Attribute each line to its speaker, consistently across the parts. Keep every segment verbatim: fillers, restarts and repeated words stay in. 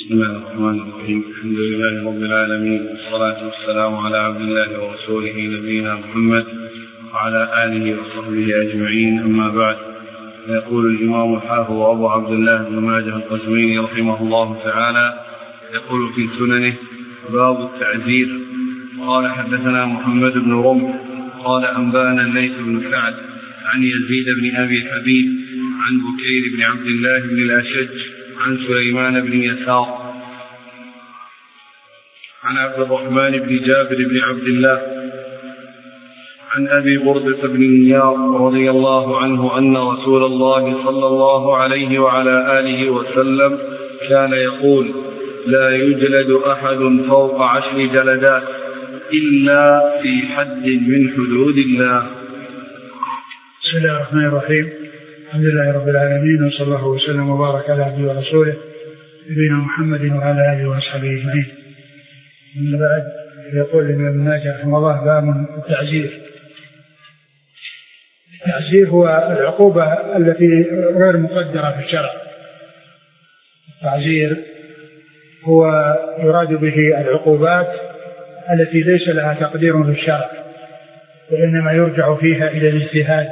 Speaker 1: بسم الله الرحمن الرحيم. الحمد لله رب العالمين، والصلاة والسلام على عبد الله ورسوله نبينا محمد وعلى آله وصحبه أجمعين، أما بعد. يقول الإمام الحافظ أبو عبد الله بن ماجه القزويني رحمه الله تعالى يقول في سننه: باب التعزير. قال: حدثنا محمد بن رمح قال: أنبانا الليث بن سعد عن يزيد بن أبي حبيب عن بكير بن عبد الله بن الأشج عن سليمان بن يسار عن عبد الرحمن بن جابر بن عبد الله عن أبي بردة بن نيار رضي الله عنه أن رسول الله صلى الله عليه وعلى آله وسلم كان يقول: لا يجلد أحد فوق عشر جلدات إلا في حد من حدود الله.
Speaker 2: بسم الله الرحمن الرحيم. الحمد لله رب العالمين، وصلى الله وسلم وبارك على عبده ورسوله نبينا محمد وعلى آله وصحبه أجمعين. من بعد يقول الإمام ابن ماجه رحمه الله: باب التعزير. التعزير هو العقوبة التي غير مقدرة في الشرع. التعزير هو يراد به العقوبات التي ليس لها تقدير في الشرع، وإنما يرجع فيها إلى الاجتهاد.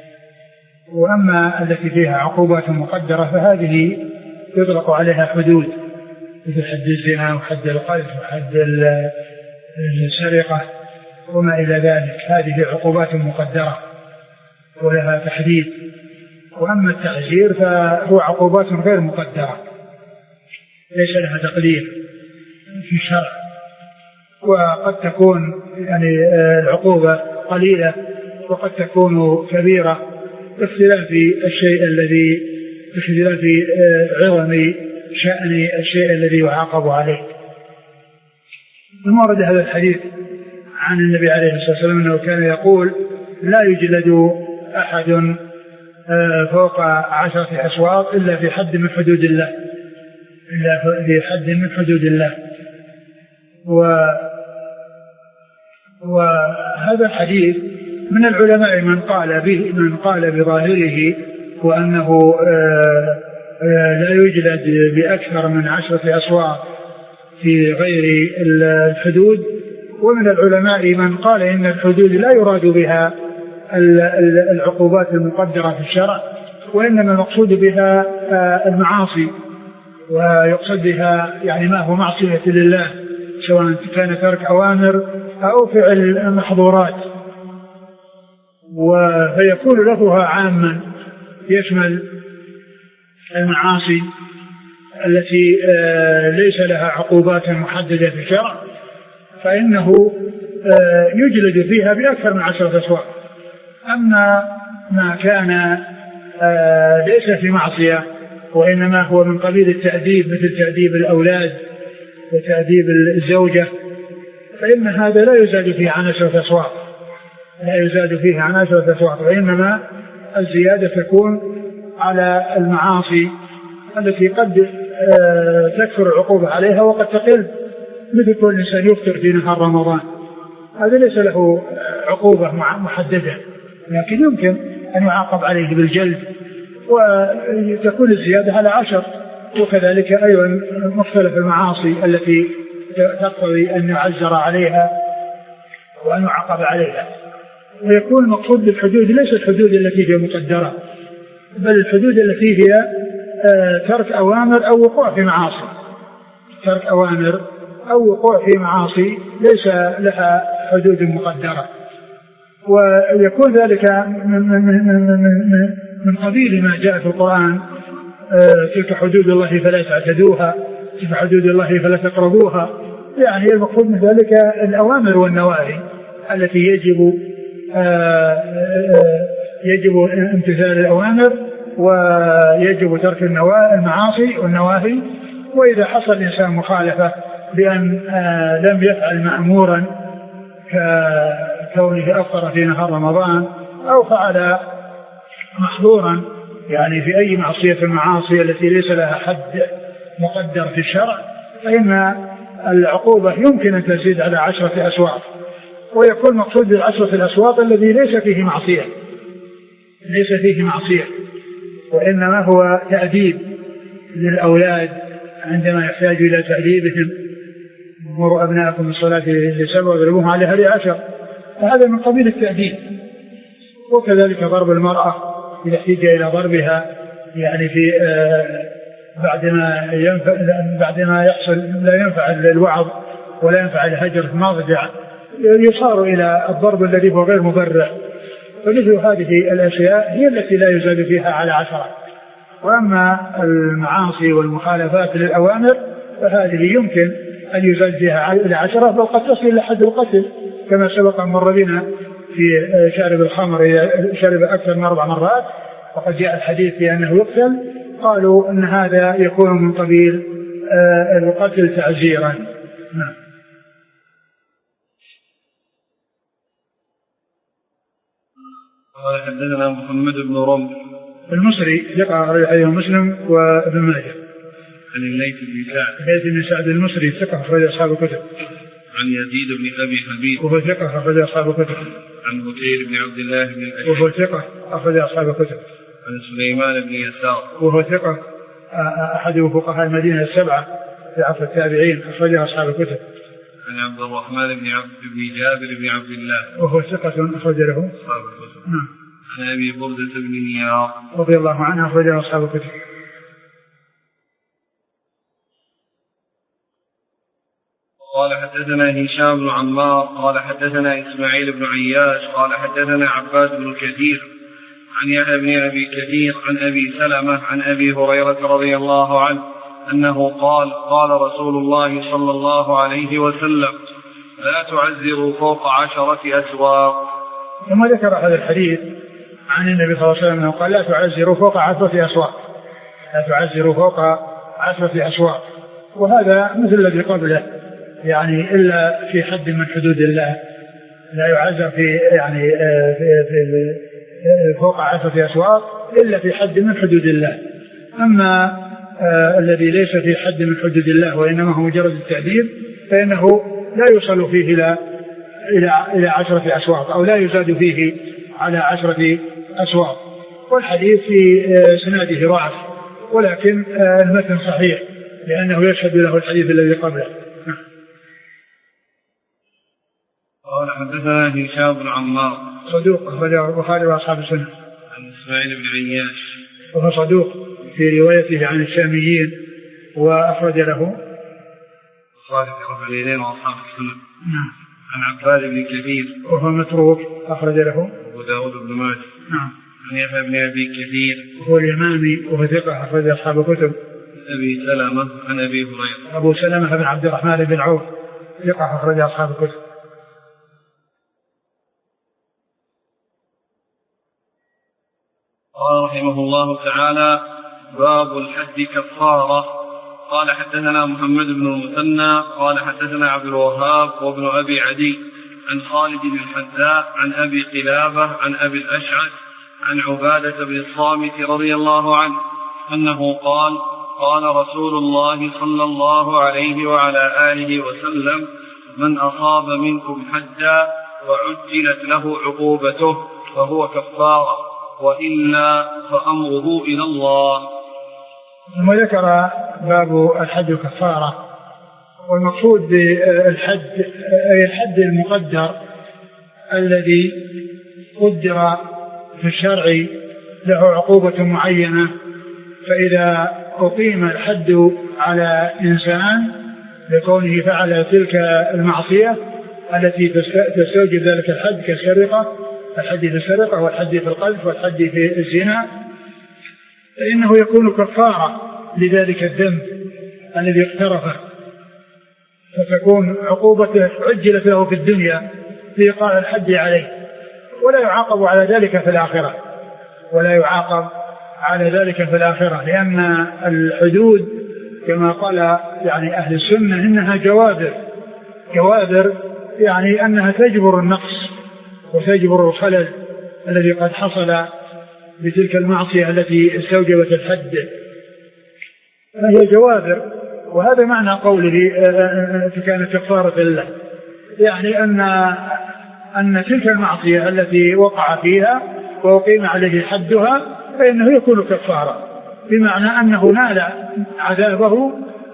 Speaker 2: وأما التي فيها عقوبات مقدرة فهذه يطلق عليها حدود، مثل حد الزنا وحد القذف وحد السرقة وما إلى ذلك. هذه عقوبات مقدرة ولها تحديد. وأما التعزير فهو عقوبات غير مقدرة ليس لها تقدير في الشرع، وقد تكون يعني العقوبة قليلة وقد تكون كبيرة باختلاف الشيء الذي باختلاف عظم شأن الشيء الذي يعاقب عليه. ورد هذا الحديث عن النبي عليه الصلاة والسلام أنه كان يقول: لا يجلد أحد فوق عشرة أسواق إلا في حد من حدود الله، إلا في حد من حدود الله. و وهذا الحديث من العلماء من قال به من قال بظاهره وأنه لا يجلد بأكثر من عشرة أسواق في غير الحدود، ومن العلماء من قال إن الحدود لا يراد بها العقوبات المقدرة في الشرع، وإنما المقصود بها المعاصي، ويقصد بها يعني ما هو معصية لله، سواء كان ترك أوامر أو فعل محظورات. فيكون لفظها عاما يشمل المعاصي التي ليس لها عقوبات محددة في الشرع، فإنه يجلد فيها بأكثر من عشرة أسواق. أما ما كان ليس في معصية وإنما هو من قبيل التأديب، مثل تأديب الأولاد وتأديب الزوجة، فإن هذا لا يزاد فيه عن عشرة أسواق، لا يزاد فيه عن عشرة أسواق، وإنما الزيادة تكون على المعاصي التي قد تكثر العقوبة عليها وقد تقل، مثل كل إنسان يفطر في نهار رمضان، هذا ليس له عقوبة محددة، لكن يمكن أن يعاقب عليه بالجلد، وتكون الزيادة على عشر. وكذلك أيضا مختلف المعاصي التي تقتضي أن يعزر عليها وأن يعاقب عليها. ويكون المقصود بالحدود ليس الحدود التي هي مقدرة، بل الحدود التي هي ترك أوامر أو وقوع في معاصي، ترك أوامر أو وقوع في معاصي ليس لها حدود مقدرة. ويكون ذلك من, من, من, من, من قبيل ما جاء في القرآن: تلك حدود الله فلا تعتدوها، تلك حدود الله فلا تقربوها. يعني المقصود من ذلك الأوامر والنواهي التي يجب يجب امتثال الأوامر ويجب ترك المعاصي والنواهي. وإذا حصل الإنسان مخالفة بأن لم يفعل مأمورا ككونه أفطر في نهار رمضان أو فعل محظورا، يعني في أي معصية في المعاصي التي ليس لها حد مقدر في الشرع، فإن العقوبة يمكن أن تزيد على عشرة أسواق. ويكون مقصود بالعشرة الأسواق الذي ليس فيه معصية، ليس فيه معصية وإنما هو تأديب للأولاد عندما يحتاج إلى تأديبهم: مروا أبناءكم بالصلاة لسبع واضربوهم عليها لعشر. فهذا من قبيل التأديب. وكذلك ضرب المرأة إذا احتاج إلى ضربها، يعني في آه بعدما ينفع بعدما يحصل لا ينفع الوعظ ولا ينفع الهجر في المضجع، يصار إلى الضرب الذي هو غير مبرر. فمثل هذه الأشياء هي التي لا يزاد فيها على عشرة. وأما المعاصي والمخالفات للأوامر فهذه يمكن أن يزاد فيها إلى عشرة، بل قد تصل إلى حد القتل كما سبق أن مر بنا في شارب الخمر إذا شرب أكثر من أربع مرات وقد جاء الحديث بأنه يقتل. قالوا أن هذا يكون من قبيل القتل تعزيرا. نعم.
Speaker 1: قال حدثنا محمد بن رمح
Speaker 2: المصري ثقة أخرجه مسلم وابن ماجه.
Speaker 1: عن الليث بن سعد
Speaker 2: الليث بن سعد المصري ثقة أخرج أصحاب الكتب.
Speaker 1: عن يزيد بن أبي حبيب
Speaker 2: وهو ثقة أخرج أصحاب الكتب.
Speaker 1: عن بكير بن عبد الله بن الأشعث
Speaker 2: وهو ثقة أخرج أصحاب الكتب.
Speaker 1: عن سليمان بن يسار
Speaker 2: وهو ثقة أحد فقهاء المدينة السبعة في عصر التابعين أخرج أصحاب الكتب.
Speaker 1: عن عبد الرحمن بن عبد بن جابر بن عبد الله
Speaker 2: وهو ثقة أخرج له
Speaker 1: أصحاب الكتب.
Speaker 2: نعم.
Speaker 1: عن أبي بردة بن نيار
Speaker 2: رضي الله عنه أخرج أصحاب الكتب.
Speaker 1: قال حدثنا هشام بن عمار قال حدثنا إسماعيل بن عياش قال حدثنا عباس بن كثير عن يحيى بن أبي كثير عن أبي سلمة عن أبي هريرة رضي الله عنه أنه قال قال رسول الله صلى الله عليه وسلم: لا تعزروا فوق عشرة أسواق.
Speaker 2: ثم ذكر هذا الحديث عن النبي صلى الله عليه وسلم قال: لا تعزروا فوق عشرة أسواق، لا تعزروا فوق عشرة أسواق. وهذا مثل الذي قبله، يعني إلا في حد من حدود الله، لا يعزر في يعني في, في فوق عشرة أسواق إلا في حد من حدود الله. أما آه الذي ليس في حد من حدود الله وإنما هو مجرد التعذيب فإنه لا يوصل فيه إلى إلى إلى عشرة أسواق، أو لا يزاد فيه على عشرة أسواق. والحديث في آه سناده ضعف، ولكن آه المتن صحيح لأنه يشهد له الحديث الذي قبله.
Speaker 1: قال حدثنا هشام بن عمار
Speaker 2: صدوق أخرجه البخاري وأصحاب السنة.
Speaker 1: عن إسماعيل بن عياش
Speaker 2: وهو صدوق في روايته عن الشاميين وأخرج له
Speaker 1: البخاري والمسلمين وأصحاب السنة.
Speaker 2: نعم.
Speaker 1: عن عباد بن كثير
Speaker 2: وهو متروك أخرج له
Speaker 1: أبو داود بن ماجه.
Speaker 2: نعم.
Speaker 1: عن يحيى بن أبي كثير
Speaker 2: وهو الإمامي وهو ثقة أخرج أصحاب الكتب.
Speaker 1: أبي سلمة عن أبي هريرة
Speaker 2: أبو سلمة بن عبد الرحمن بن عوف ثقة أخرج أصحاب الكتب.
Speaker 1: قال رحمه الله تعالى: باب الحد كفارة. قال حدثنا محمد بن المثنى قال حدثنا عبد الوهاب وابن أبي عدي عن خالد بن الحذاء عن أبي قلابة عن أبي الأشعث عن عبادة بن الصامت رضي الله عنه أنه قال: قال رسول الله صلى الله عليه وعلى آله وسلم: من أصاب منكم حدا وعجلت له عقوبته فهو كفارة، وإلا فأمره إلى الله.
Speaker 2: ثم ذكر باب الحد كفارة. والمقصود بالحد أي الحد المقدر الذي قدر في الشرع له عقوبة معينة. فإذا أقيم الحد على إنسان لكونه فعل تلك المعصية التي تستوجب ذلك الحد كالسرقة، الحد في السرقة والحد في القذف والحد في الزنا، فإنه يكون كفارة لذلك الذنب الذي اقترفه، فتكون عقوبته عجلت له في الدنيا بإيقاع الحد عليه، ولا يعاقب على ذلك في الآخرة، ولا يعاقب على ذلك في الآخرة، لأن الحدود كما قال يعني أهل السنة إنها جوابر، جوابر يعني أنها تجبر النقص وتجبر الخلل الذي قد حصل بتلك المعصية التي استوجبت الحد، فهي جوابر. وهذا معنى قوله كانت كفارة له، يعني أن أن تلك المعصية التي وقع فيها وأقيم عليه حدها فإنه يكون كفارة، بمعنى أنه نال عذابه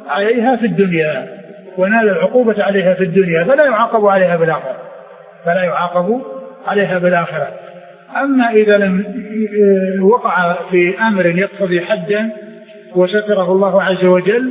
Speaker 2: عليها في الدنيا ونال العقوبة عليها في الدنيا فلا يعاقب عليها بالآخرة فلا يعاقب عليها بالآخرة. أما إذا لم وقع في أمر يقتضي حدا وستره الله عز وجل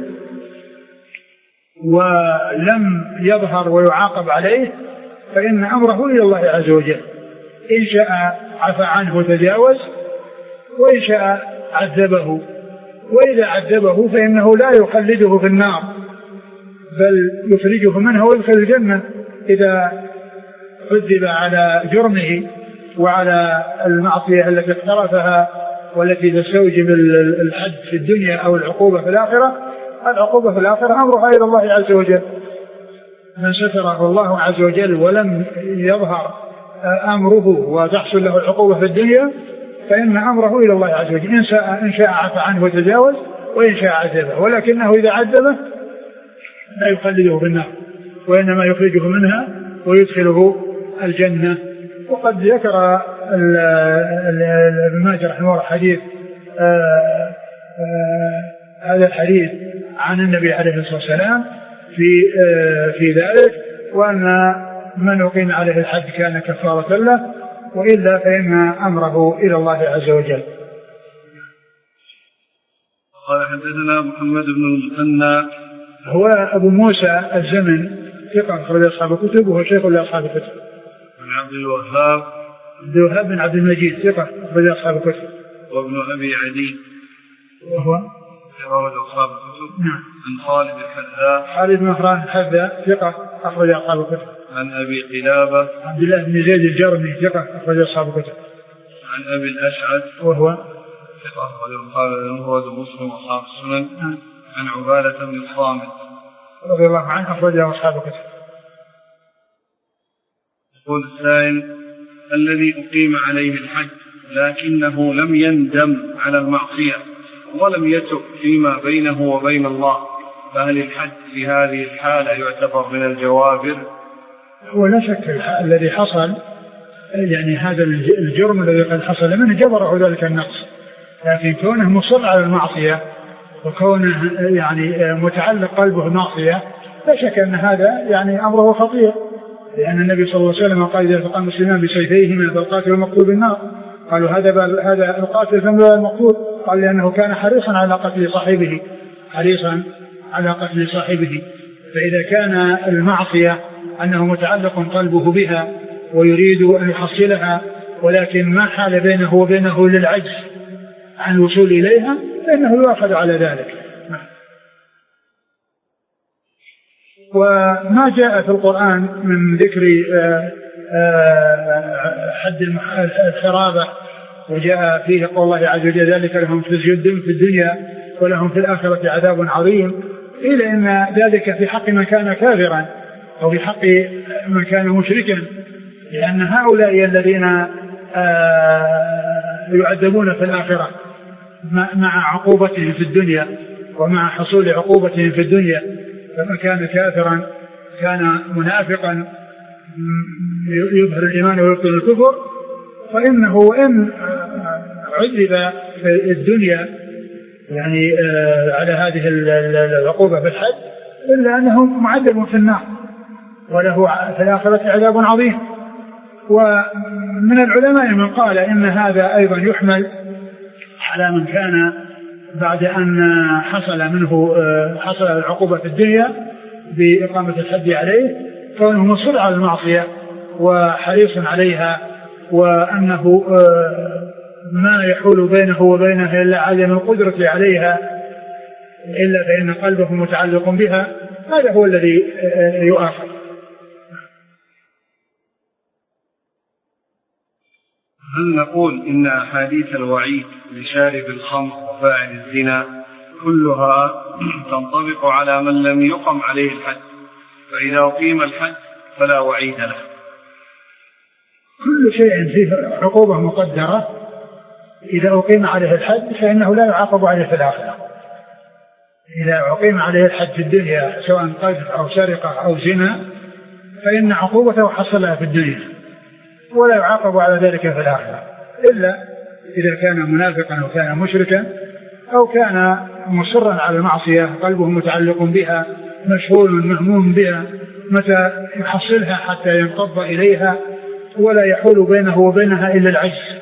Speaker 2: ولم يظهر ويعاقب عليه فإن أمره إلى الله عز وجل، إن شاء عفى عنه وتجاوز وإن شاء عذبه، وإذا عذبه فإنه لا يخلده في النار بل يخرجه منها ويدخل الجنة إذا عذب على جرمه وعلى المعصية التي اقترفها والتي تستوجب الحد في الدنيا أو العقوبة في الآخرة. العقوبة في الآخرة أمرها إلى الله عز وجل. من ستره الله عز وجل ولم يظهر أمره وتحصل له العقوبة في الدنيا فإن أمره إلى الله عز وجل، إن شاء إن شاء عفى عنه وتجاوز وإن شاء عذبه، ولكنه إذا عذبه لا يخلده في النار وإنما يخرجه منها ويدخله الجنة. وقد ذكر ابن ماجه رحمه الله حديث آآ آآ هذا الحديث عن النبي عليه الصلاة والسلام في في ذلك، وأن من أقيم عليه الحد كان كفارة له وإلا فإن أمره إلى الله عز وجل.
Speaker 1: قال حدثنا محمد بن المثنى
Speaker 2: هو أبو موسى الزمن ثقة أخرج أصحاب الكتب وهو شيخ لأصحاب الكتب.
Speaker 1: عن عبد الوهاب
Speaker 2: عبد الوهاب بن عبد المجيد ثقة أخرج أصحاب الكتب.
Speaker 1: وابن أبي عدي
Speaker 2: وهو
Speaker 1: أخرج أصحاب الكتب.
Speaker 2: نعم.
Speaker 1: عن خالد الحذاء
Speaker 2: خالد بن مهران الحذاء ثقة أخرج أصحاب الكتب.
Speaker 1: عن أبي قلابة
Speaker 2: عبد الله بن زيد الجرمي ثقة أخرج أصحاب الكتب.
Speaker 1: عن أبي الأشعث
Speaker 2: وهو
Speaker 1: ثقة أخرج أصحاب مسلم وأصحاب السنن. عن عبادة بن الصامت
Speaker 2: رضي الله عنه أخرج أصحاب الكتب.
Speaker 1: يقول السائل: الذي أقيم عليه الحد لكنه لم يندم على المعصية ولم يتب فيما بينه وبين الله، فهل الحد في هذه الحالة يعتبر من الجوابر؟
Speaker 2: ولا شك الذي حصل يعني هذا الجرم الذي قد حصل منه جبره ذلك النقص، لكن كونه مصر على المعصية وكونه يعني متعلق قلبه المعصية لا شك أن هذا يعني أمره خطير، لأن النبي صلى الله عليه وسلم قال: إذا التقى المسلمان بسيفيهما فالقاتل والمقتول بالنار. قالوا: هذا هذا القاتل فما المقتول؟ قال: لأنه كان حريصا على قتل صاحبه حريصا على قتل صاحبه. فإذا كان المعصية أنه متعلق قلبه بها ويريد أن يحصلها ولكن ما حال بينه وبينه للعجز عن الوصول إليها فإنه يؤخذ على ذلك. وما جاء في القرآن من ذكر حد الحرابة وجاء فيه قول الله عز وجل: ذلك لهم خزي في الدنيا ولهم في الآخرة عذاب عظيم، إلا إن ذلك في حق من كان كافرا أو في حق من كان مشركا، لأن هؤلاء الذين يعذبون في الآخرة مع عقوبتهم في الدنيا ومع حصول عقوبتهم في الدنيا، فمن كان كافرا كان منافقا يظهر الإيمان ويبطل الكفر، فإنه إن عذب في الدنيا يعني على هذه العقوبة في الحد إلا أنه معذب في النار وله في الآخرة عذاب عظيم. ومن العلماء من قال إن هذا أيضا يحمل على من كان بعد أن حصل منه حصل العقوبة في الدنيا بإقامة الحد عليه كونه مصر على المعصية وحريص عليها، وأنه ما يحول بينه وبينها إلا عدم القدرة عليها إلا فإن قلبه متعلق بها، هذا هو الذي يؤاخذ.
Speaker 1: هل نقول إن أحاديث الوعيد لشارب الخمر وفاعل الزنا كلها تنطبق على من لم يقم عليه الحد، فإذا أقيم الحد فلا وعيد له؟
Speaker 2: كل شيء فيه عقوبة مقدرة إذا أقيم عليه الحد فإنه لا يعاقب عليه في الآخرة. إذا أقيم عليه الحد في الدنيا سواء قذف أو سرقة أو زنا فإن عقوبته حصلها في الدنيا ولا يعاقب على ذلك في الآخرة، إلا إذا كان منافقا أو كان مشركا أو كان مصرا على المعصية، قلبه متعلق بها، مشغول مهموم بها، متى يحصلها حتى ينقض إليها ولا يحول بينه وبينها إلا العجز.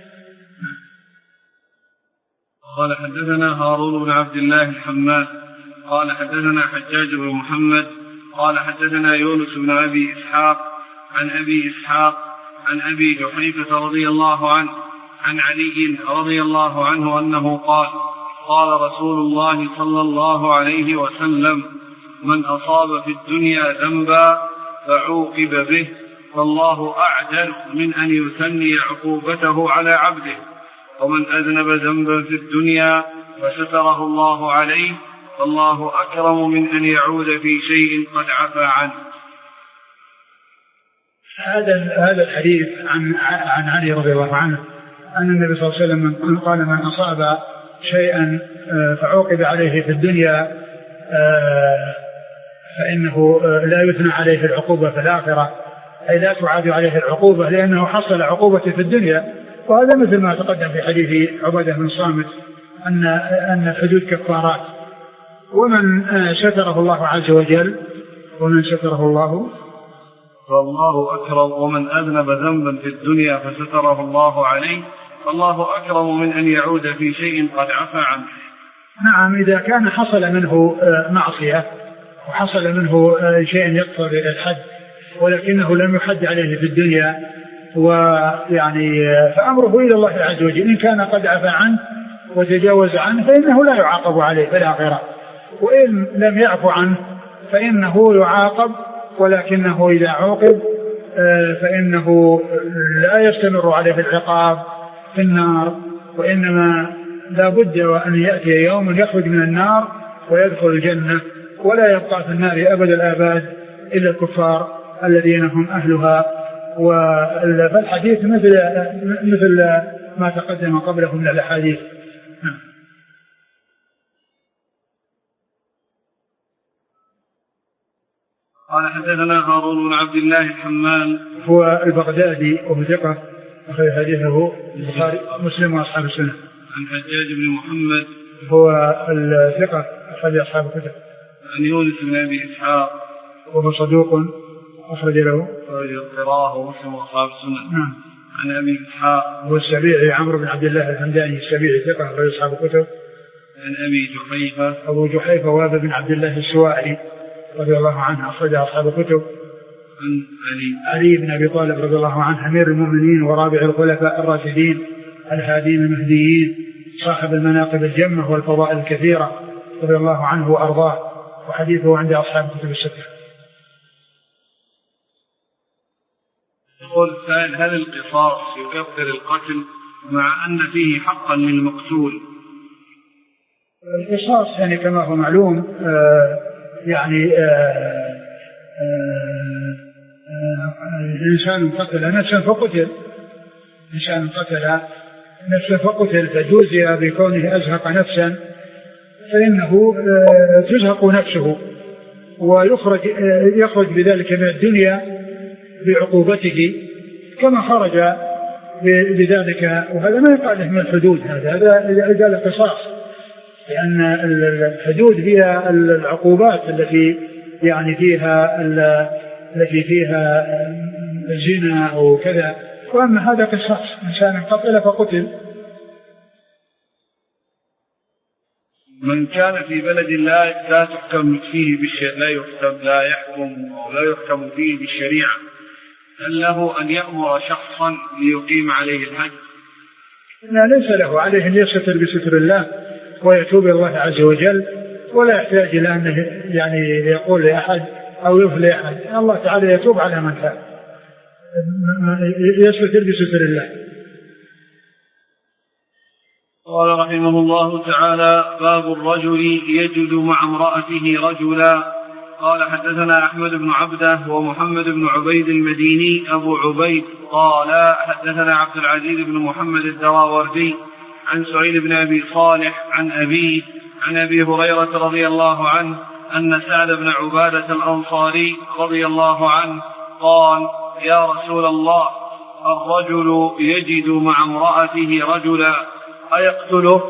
Speaker 1: قال حدثنا هارون بن عبد الله الحماد قال حدثنا حجاج بن محمد قال حدثنا يونس بن أبي إسحاق عن أبي إسحاق عن أبي جحيفة رضي الله عنه عن علي رضي الله عنه أنه قال قال رسول الله صلى الله عليه وسلم من أصاب في الدنيا ذنبا فعوقب به فالله أعدل من أن يثني عقوبته على عبده، ومن أذنب ذنبا في الدنيا فستره الله عليه فالله أكرم من أن يعود في شيء قد عفى عنه.
Speaker 2: هذا هذا الحديث عن عن علي رضي الله عنه أن النبي صلى الله عليه وسلم قال من أصاب شيئا فعوقب عليه في الدنيا فإنه لا يثنى عليه العقوبة في الآخرة، أي لا تعاد عليه العقوبة لأنه حصل عقوبة في الدنيا. وهذا مثل ما تقدم في حديث عبادة بن صامت أن أن الحدود كفارات، ومن ستره الله عز وجل ومن ستره الله
Speaker 1: فالله أكرم، ومن أذنب ذنبا في الدنيا فستره الله عليه فالله أكرم من أن يعود في شيء قد عفى عنه.
Speaker 2: نعم، إذا كان حصل منه معصية وحصل منه شيء يقترب إلى الحد ولكنه لم يحد عليه في الدنيا ويعني فأمره إلى الله عز وجل، إن كان قد عفى عنه وتجاوز عنه فإنه لا يعاقب عليه في الآخرة، وإن لم يعفو عنه فإنه يعاقب، ولكنه إذا عوقب فإنه لا يستمر عليه العقاب في النار، وإنما لا بد وأن يأتي يوم يخرج من النار ويدخل الجنة ولا يبقى في النار أبد الآباد إلا الكفار الذين هم أهلها. والحديث مثل مثل ما تقدم قبله من الأحاديث.
Speaker 1: قال حدثنا هارون بن عبد الله الحمال
Speaker 2: هو البغدادي وهو ثقة أخرج حديثه البخاري مسلم وأصحاب السنة.
Speaker 1: عن حجاج بن محمد
Speaker 2: هو الثقة أخرج أصحاب الكتب.
Speaker 1: عن يونس بن أبي إسحاق
Speaker 2: وهو صدوق أخرج له
Speaker 1: أخرج القراءة ومسلم وأصحاب السنة.
Speaker 2: نعم.
Speaker 1: عن أبي إسحاق
Speaker 2: هو السبيعي عمرو بن عبد الله الحمداني السبيعي ثقة أخرج أصحاب الكتب.
Speaker 1: عن أبي جحيفة
Speaker 2: أبو جحيفة وهب بن عبد الله السواعي رضي الله عنه أخرج أصحاب الكتب.
Speaker 1: عن علي
Speaker 2: علي بن أبي طالب رضي الله عنه أمير المؤمنين ورابع الخلفاء الراشدين الهادين المهديين صاحب المناقب الجمة والفضائل الكثيرة رضي الله عنه وأرضاه، وحديثه عند أصحاب الكتب الستة.
Speaker 1: يقول السائل هل القصاص يكفر القتل مع أن فيه حقا للمقتول؟
Speaker 2: القصاص يعني كما هو معلوم آه يعني آه الإنسان قتل نفسا فقتل إنسان قتل نفسا فقتل فجوزي بكونه أزهق نفسا فإنه تزهق نفسه ويخرج يخرج بذلك من الدنيا بعقوبته كما خرج بذلك، وهذا ما يقال من الحدود، هذا هذا قال القصاص، لأن الحدود هي العقوبات التي يعني فيها التي فيها الزنا أو كذا، وأما هذا قصاص إنسان قتل فقتل.
Speaker 1: من كان في بلد لا لا تحكم فيه بالشريعة لا يحكم لا يحكم أو لا يحكم فيه بالشريعة، هل له أن يأمر شخصا ليقيم عليه الحد؟
Speaker 2: لا، ليس له، عليه أن يستر بستر الله ويتوب إلى الله عز وجل، ولا يحتاج إلى أن يعني يقول لأحد أو يفلي أحد، الله تعالى يتوب على من تاب، يستر بستر الله.
Speaker 1: قال رحمه الله تعالى: باب الرجل يجد مع امرأته رجلا. قال حدثنا أحمد بن عبده ومحمد بن عبيد المديني أبو عبيد قال حدثنا عبد العزيز بن محمد الدراوردي عن سعيد بن أبي صالح عن أبيه عن أبي هريرة رضي الله عنه أن سعد بن عبادة الأنصاري رضي الله عنه قال: يا رسول الله، الرجل يجد مع امرأته رجلا أيقتله؟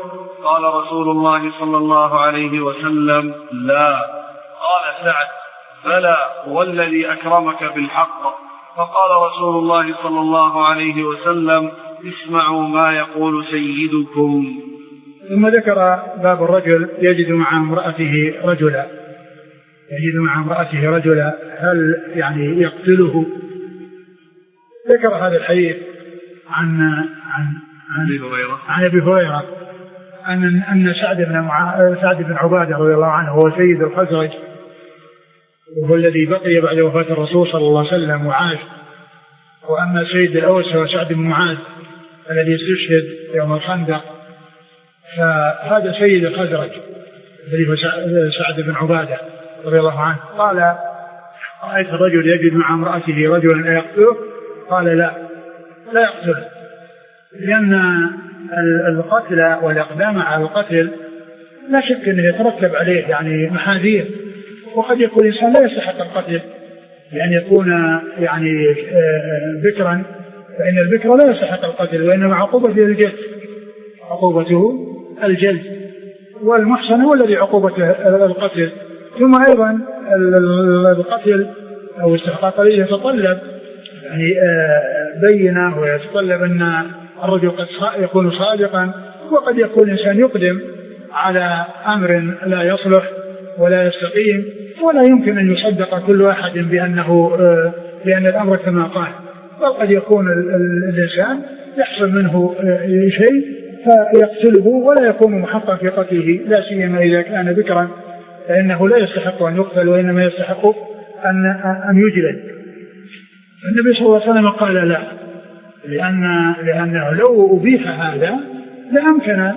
Speaker 1: قال رسول الله صلى الله عليه وسلم لا. قال سعد بلى والذي أكرمك بالحق. فقال رسول الله صلى الله عليه وسلم اسمعوا ما يقول سيدكم.
Speaker 2: ثم ذكر باب الرجل يجد مع امرأته رجلا يجد مع امرأته رجلا هل يعني يقتله؟ ذكر هذا الحديث عن عن عن, عن أبي هريرة أن أن سعد بن مع... سعد بن عبادة رضي الله عنه هو سيد الخزرج وهو الذي بقي بعد وفاة الرسول صلى الله عليه وسلم وعاش. وأما سيد الأوس هو سعد بن معاذ الذي استشهد يوم الخندق، فهذا سيد الخزرج الذي هو سعد بن عبادة رضي الله عنه. قال رأيت الرجل يجد مع امرأته رجلا يقتله؟ قال لا لا يقتله، لأن القتل والإقدام على القتل لا شك أنه يترتب عليه يعني محاذير، وقد يكون الإنسان لا يستحق القتل لأن يكون يعني بكرا، فإن البكر لا يستحق القتل وإنما عقوبته الجلد عقوبته الجلد والمحصن هو الذي عقوبته القتل. ثم أيضا القتل أو استحقاق القتل يتطلب يعني بينة ويتطلب أن الرجل قد يكون صادقا، وقد يكون الإنسان يقدم على أمر لا يصلح ولا يستقيم ولا يمكن أن يصدق كل واحد بأنه بأن الأمر كما قال، بل قد يكون الإنسان يحصل منه شيء فيقتله ولا يكون محقا في قتله، لا سيما إذا كان ذكرا فإنه لا يستحق أن يقتل وإنما يستحق أن أن يجلد. النبي صلى الله عليه وسلم قال لا، لأن لأنه لو أبيح هذا لأمكن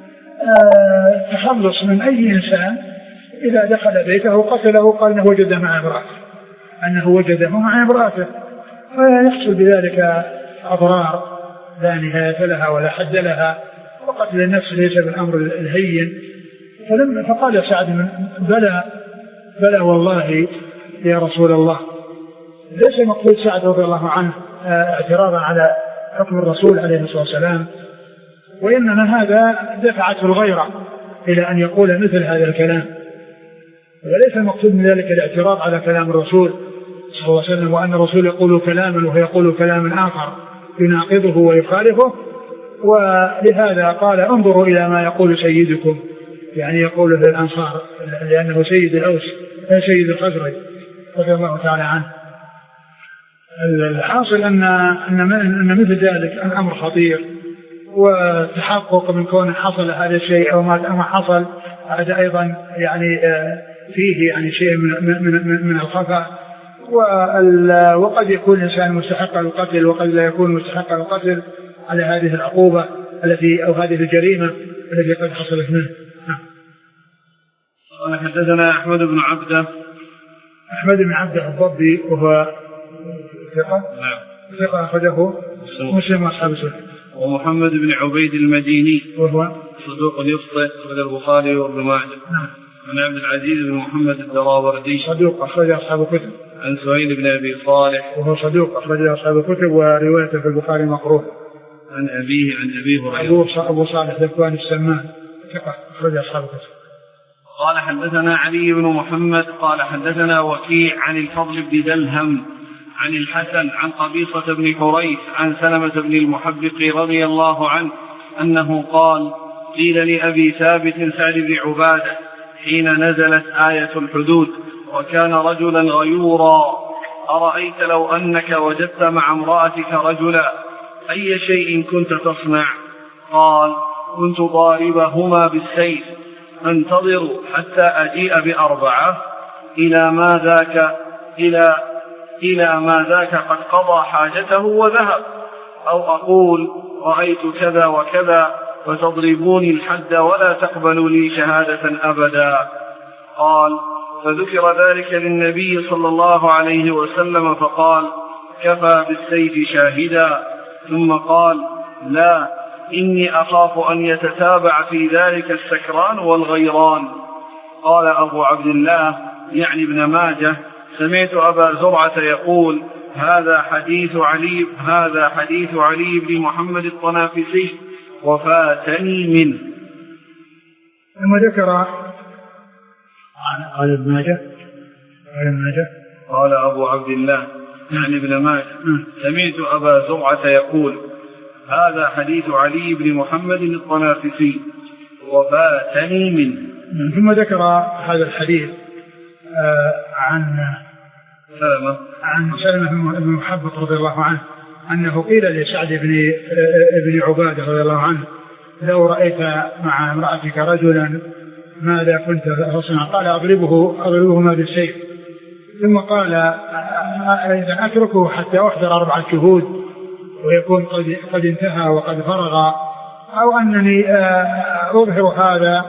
Speaker 2: التخلص من أي إنسان إذا دخل بيته قتله قال أنه وجد مع امرأته أنه وجده مع امرأته، فيحصل بذلك أضرار لا نهاية لها ولا حد لها، وقتل النفس ليس بالأمر الهين. فقال سعد من بلى بلى والله يا رسول الله. ليس مقصود سعد رضي الله عنه اعتراضا على حكم الرسول عليه الصلاة والسلام، وإنما هذا دفعته الغيرة إلى أن يقول مثل هذا الكلام، وليس المقصود من ذلك الاعتراض على كلام الرسول صلى الله عليه وسلم وأن الرسول يقول كلاما وهو يقول كلاما آخر يناقضه ويخالفه. ولهذا قال انظروا إلى ما يقول سيدكم، يعني يقول في الأنصار لأنه سيد الأوس سيد الخزرج رضي الله تعالى عنه. الحاصل أن أن مثل ذلك الأمر خطير، وتحقق من كون حصل هذا الشيء أو ما حصل هذا أيضا يعني فيه يعني شيء من من من الخفاء، وقد يكون الإنسان مستحق القتل وقد لا يكون مستحق القتل على هذه العقوبة التي أو هذه الجريمة التي قد حصلت منه.
Speaker 1: قال حدثنا أحمد بن عبده
Speaker 2: أحمد بن عبده الضبي وهو ثقة ثقة أخرجه مسلم وأصحاب السنن.
Speaker 1: ومحمد بن عبيد المديني
Speaker 2: وهو
Speaker 1: صدوق يخطئ أخرج البخاري وابن ماجه.
Speaker 2: نعم.
Speaker 1: عن عبد العزيز بن محمد الدراوردي
Speaker 2: صدوق أخرج أصحاب الكتب.
Speaker 1: عن سهيل بن أبي صالح
Speaker 2: وهو صدوق أخرج أصحاب الكتب وروايته في البخاري مقروء.
Speaker 1: عن أبيه عن أبي هريرة
Speaker 2: أبو صالح ذكوان السمان ثقة أخرج أصحاب الكتب.
Speaker 1: قال حدثنا علي بن محمد قال حدثنا وكيع عن الفضل بن دلهم عن الحسن عن قبيصة بن حريث عن سلمة بن المحبق رضي الله عنه أنه قال قيل لأبي ثابت سعد بن عبادة حين نزلت آية الحدود وكان رجلا غيورا أرأيت لو أنك وجدت مع امرأتك رجلا أي شيء كنت تصنع؟ قال كنت ضاربهما بالسيف أنتظر حتى أجيء بأربعة إلى ما ذاك إلى إلى ما ذاك قد قضى حاجته وذهب، أو أقول رأيت كذا وكذا فتضربوني الحد ولا تقبلوا لي شهادة أبدا. قال فذكر ذلك للنبي صلى الله عليه وسلم فقال كفى بالسيف شاهدا، ثم قال لا إني أخاف أن يتتابع في ذلك السكران والغيران. قال أبو عبد الله يعني ابن ماجه سمعت أبا زرعة يقول هذا حديث علي هذا حديث علي بن محمد الطنافسي وفاتني منه.
Speaker 2: ثم ذكر قال ابن ماجه قال ابن ماجه
Speaker 1: قال أبو عبد الله يعني ابن ماجه سمعت أبا زرعة يقول هذا حديث علي بن محمد الطنافسي وفاتني منه.
Speaker 2: ثم ذكر هذا الحديث عن
Speaker 1: سلمة
Speaker 2: عن سلمة بن محبط رضي الله عنه أنه قيل لسعد بن ابن عبادة رضي الله عنه لو رأيت مع امرأتك رجلا ماذا كنت تصنع؟ قال أضربه أضربهما بالسيف. ثم قال إذا أتركه حتى أحضر أربعة شهود ويكون قد, قد انتهى وقد فرغ، أو أنني أظهر هذا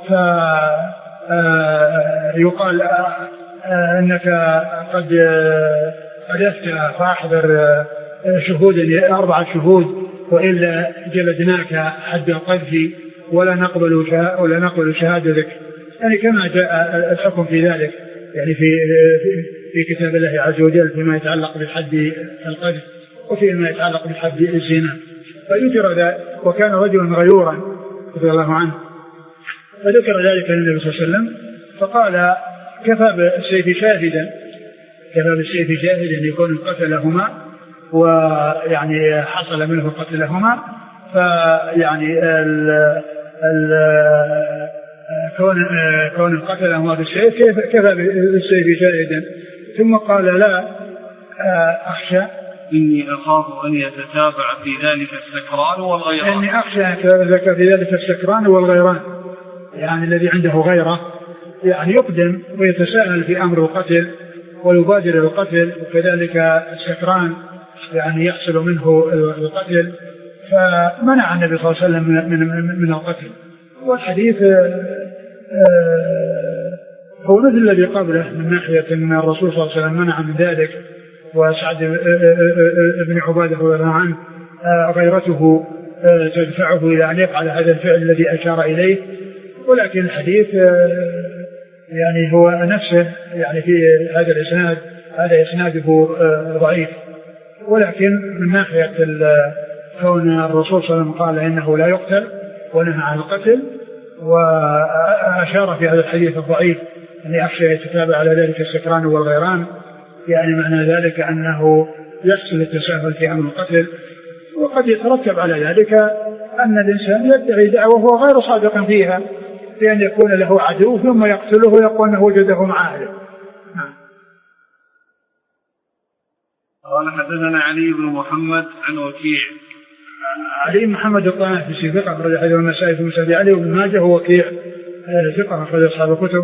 Speaker 2: فيقال أنك قد قدست فأحضر شهود أربعة شهود وإلا جلدناك حد القذف ولا نقبل ولا نقبل شهادتك. يعني كما جاء الحكم في ذلك يعني في في كتاب الله عز وجل فيما يتعلق بحد القذف وفيما يتعلق بحد الزنا. فذكر ذلك وكان رجلا غيورا رضي الله عنه فذكر ذلك للنبي صلى الله عليه وسلم فقال كفى بالسيف شاهدا كفى بالسيف شاهدا يكون قتلهما ويعني حصل منه قتلهما. فيعني ال ال كون كون قتلهما بالسيف كفى بالسيف شاهدا. ثم قال لا أخشى
Speaker 1: إني أخاف أن يتتابع في ذلك السكران والغيران
Speaker 2: إني أخشى أن يتتابع في ذلك السكران والغيران يعني الذي عنده غيرة يعني يقدم ويتساهل في أمر القتل ويبادر القتل وكذلك السكران يعني يحصل منه القتل. فمنع النبي صلى الله عليه وسلم من, من, من القتل. والحديث هو مثل الذي قبله من ناحية أن الرسول صلى الله عليه وسلم منع من ذلك وسعد بن عبادة رضي الله عنه غيرته تدفعه إلى أن يفعل هذا الفعل الذي أشار إليه. ولكن الحديث يعني هو نفسه يعني في هذا الإسناد هذا إسناده ضعيف. ولكن من ناحية كون الرسول صلى الله عليه وسلم قال إنه لا يقتل ونهى عن القتل وأشار في هذا الحديث الضعيف أن أخشى يتتابع على ذلك السكران والغيران يعني معنى ذلك أنه يحصل التساهل في أمر القتل. وقد يترتب على ذلك أن الإنسان يدعي دعوة وهو غير صادق فيها بأن يكون له عدو ثم يقتله ويقول أنه وجده مع أهله.
Speaker 1: قال حدثنا علي بن محمد عن وكيع
Speaker 2: علي بن محمد الطنافسي ثقة أخرج حديث النسائي في مسند علي وابن ماجه ووكيع ثقة أخرج أصحاب الكتب.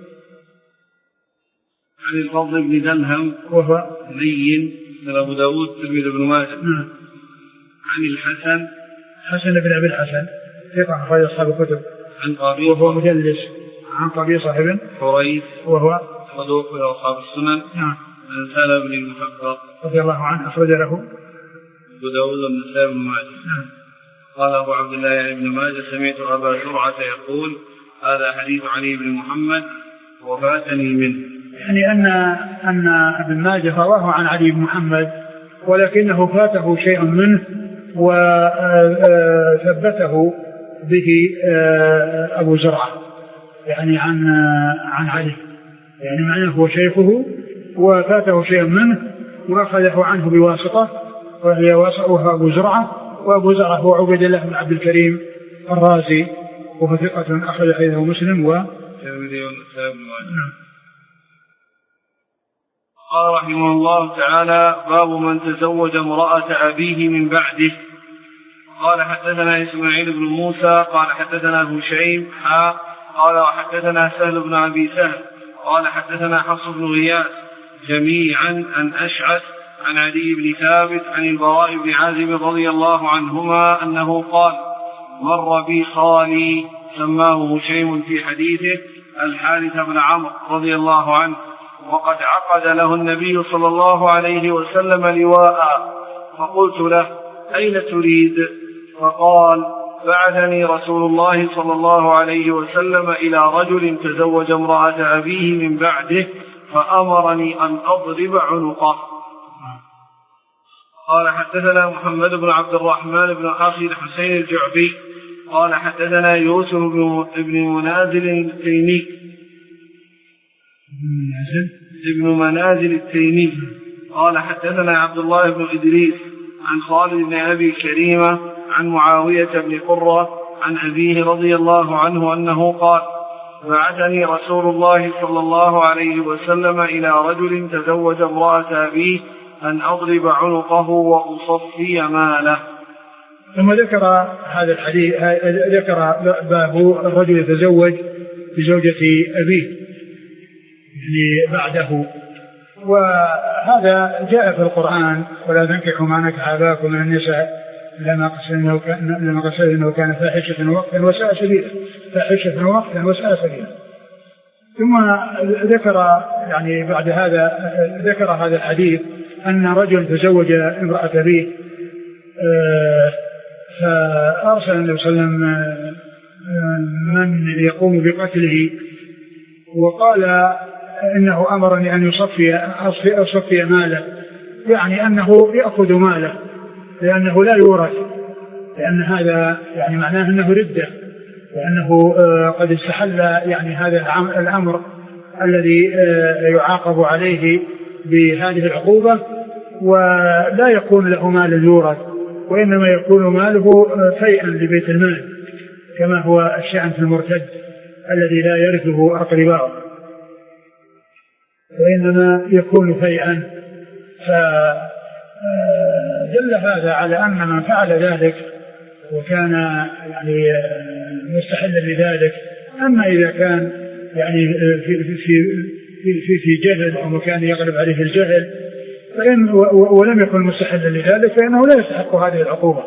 Speaker 1: عن الفضل بن دلهم
Speaker 2: وهو
Speaker 1: لين من أبو داود تلميذ ابن ماجه.
Speaker 2: نعم.
Speaker 1: عن الحسن
Speaker 2: حسن بن أبي الحسن ثقة أخرج أصحاب الكتب.
Speaker 1: عن قبيصة
Speaker 2: وهو مجلس. عن قبيصة ابن
Speaker 1: حريث
Speaker 2: وهو
Speaker 1: صدوق إلى أصحاب السنن.
Speaker 2: نعم.
Speaker 1: عن سالم بن المحبط
Speaker 2: رضي الله عنه أخرج له
Speaker 1: أبو داود والنسائي بن ماجه.
Speaker 2: نعم.
Speaker 1: قال أبو عبد الله يعني ابن ماجه سمعت أبا زرعة يقول هذا حديث علي بن محمد وفاتني منه.
Speaker 2: يعني أن أن ابن ماجه رواه عن علي بن محمد ولكنه فاته شيء منه وثبته به أبو زرعة يعني عن عن علي يعني معناه هو شيخه وفاته شيء منه وأخذه عنه بواسطة وهي واسطه أبو زرعة. وأبو زرعة هو عبيد الله بن عبد الكريم الرازي وهو ثقة أخرج حديثه مسلم و
Speaker 1: قال رحمه الله تعالى باب من تزوج امرأة أبيه من بعده. قال حدثنا إسماعيل بن موسى قال حدثنا هشيم حا قال وحدثنا سهل بن أبي سهل قال حدثنا حفص بن غياث جميعا عن أشعث عن علي بن ثابت عن البراء بن عازب رضي الله عنهما أنه قال مر بي خالي سماه هشيم في حديثه الحارث بن عمرو رضي الله عنه وقد عقد له النبي صلى الله عليه وسلم لواء فقلت له أين تريد؟ فقال بعثني رسول الله صلى الله عليه وسلم إلى رجل تزوج امرأة أبيه من بعده فأمرني أن أضرب عنقه. قال حدثنا محمد بن عبد الرحمن بن أخي الحسين الجعفي قال حدثنا يوسف بن منازل التيمي ابن منازل التيمي قال حدثنا عبد الله بن إدريس عن خالد بن أبي كريمة عن معاوية بن قرة عن أبيه رضي الله عنه أنه قال بعثني رسول الله صلى الله عليه وسلم إلى رجل تزوج امرأة أبيه أن أضرب عنقه وأصفي ماله.
Speaker 2: ثم ذكر هذا الحديث، ذكر باب الرجل يتزوج بزوجة أبيه يعني بعده، وهذا جاء في القرآن: ولا تنكحوا ما نكح آباءكم من النساء لما قصد انه كان فاحشة وقتا وساء سبيلا، فاحشة وقتا وساء سبيلا. ثم ذكر يعني بعد هذا ذكر هذا الحديث ان رجل تزوج امرأة أبيه، فارسل النبي صلى الله عليه وسلم من يقوم بقتله، وقال انه امرني ان يصفي اصفي ماله، يعني انه ياخذ ماله لأنه لا يورث، لأن هذا يعني معناه أنه ردة، لأنه قد استحل يعني هذا الأمر الذي يعاقب عليه بهذه العقوبة، ولا يكون له مال يورث، وإنما يكون ماله فيئا لبيت المال كما هو الشأن في المرتد الذي لا يرثه أقرباؤه، وإنما يكون فيئا. ف دل هذا على أن من فعل ذلك وكان يعني مستحلا لذلك. أما إذا كان يعني في في في في جهل أو مكان يغلب عليه الجهل فإن ولم يكن مستحلا لذلك فإنه لا يستحق هذه العقوبة.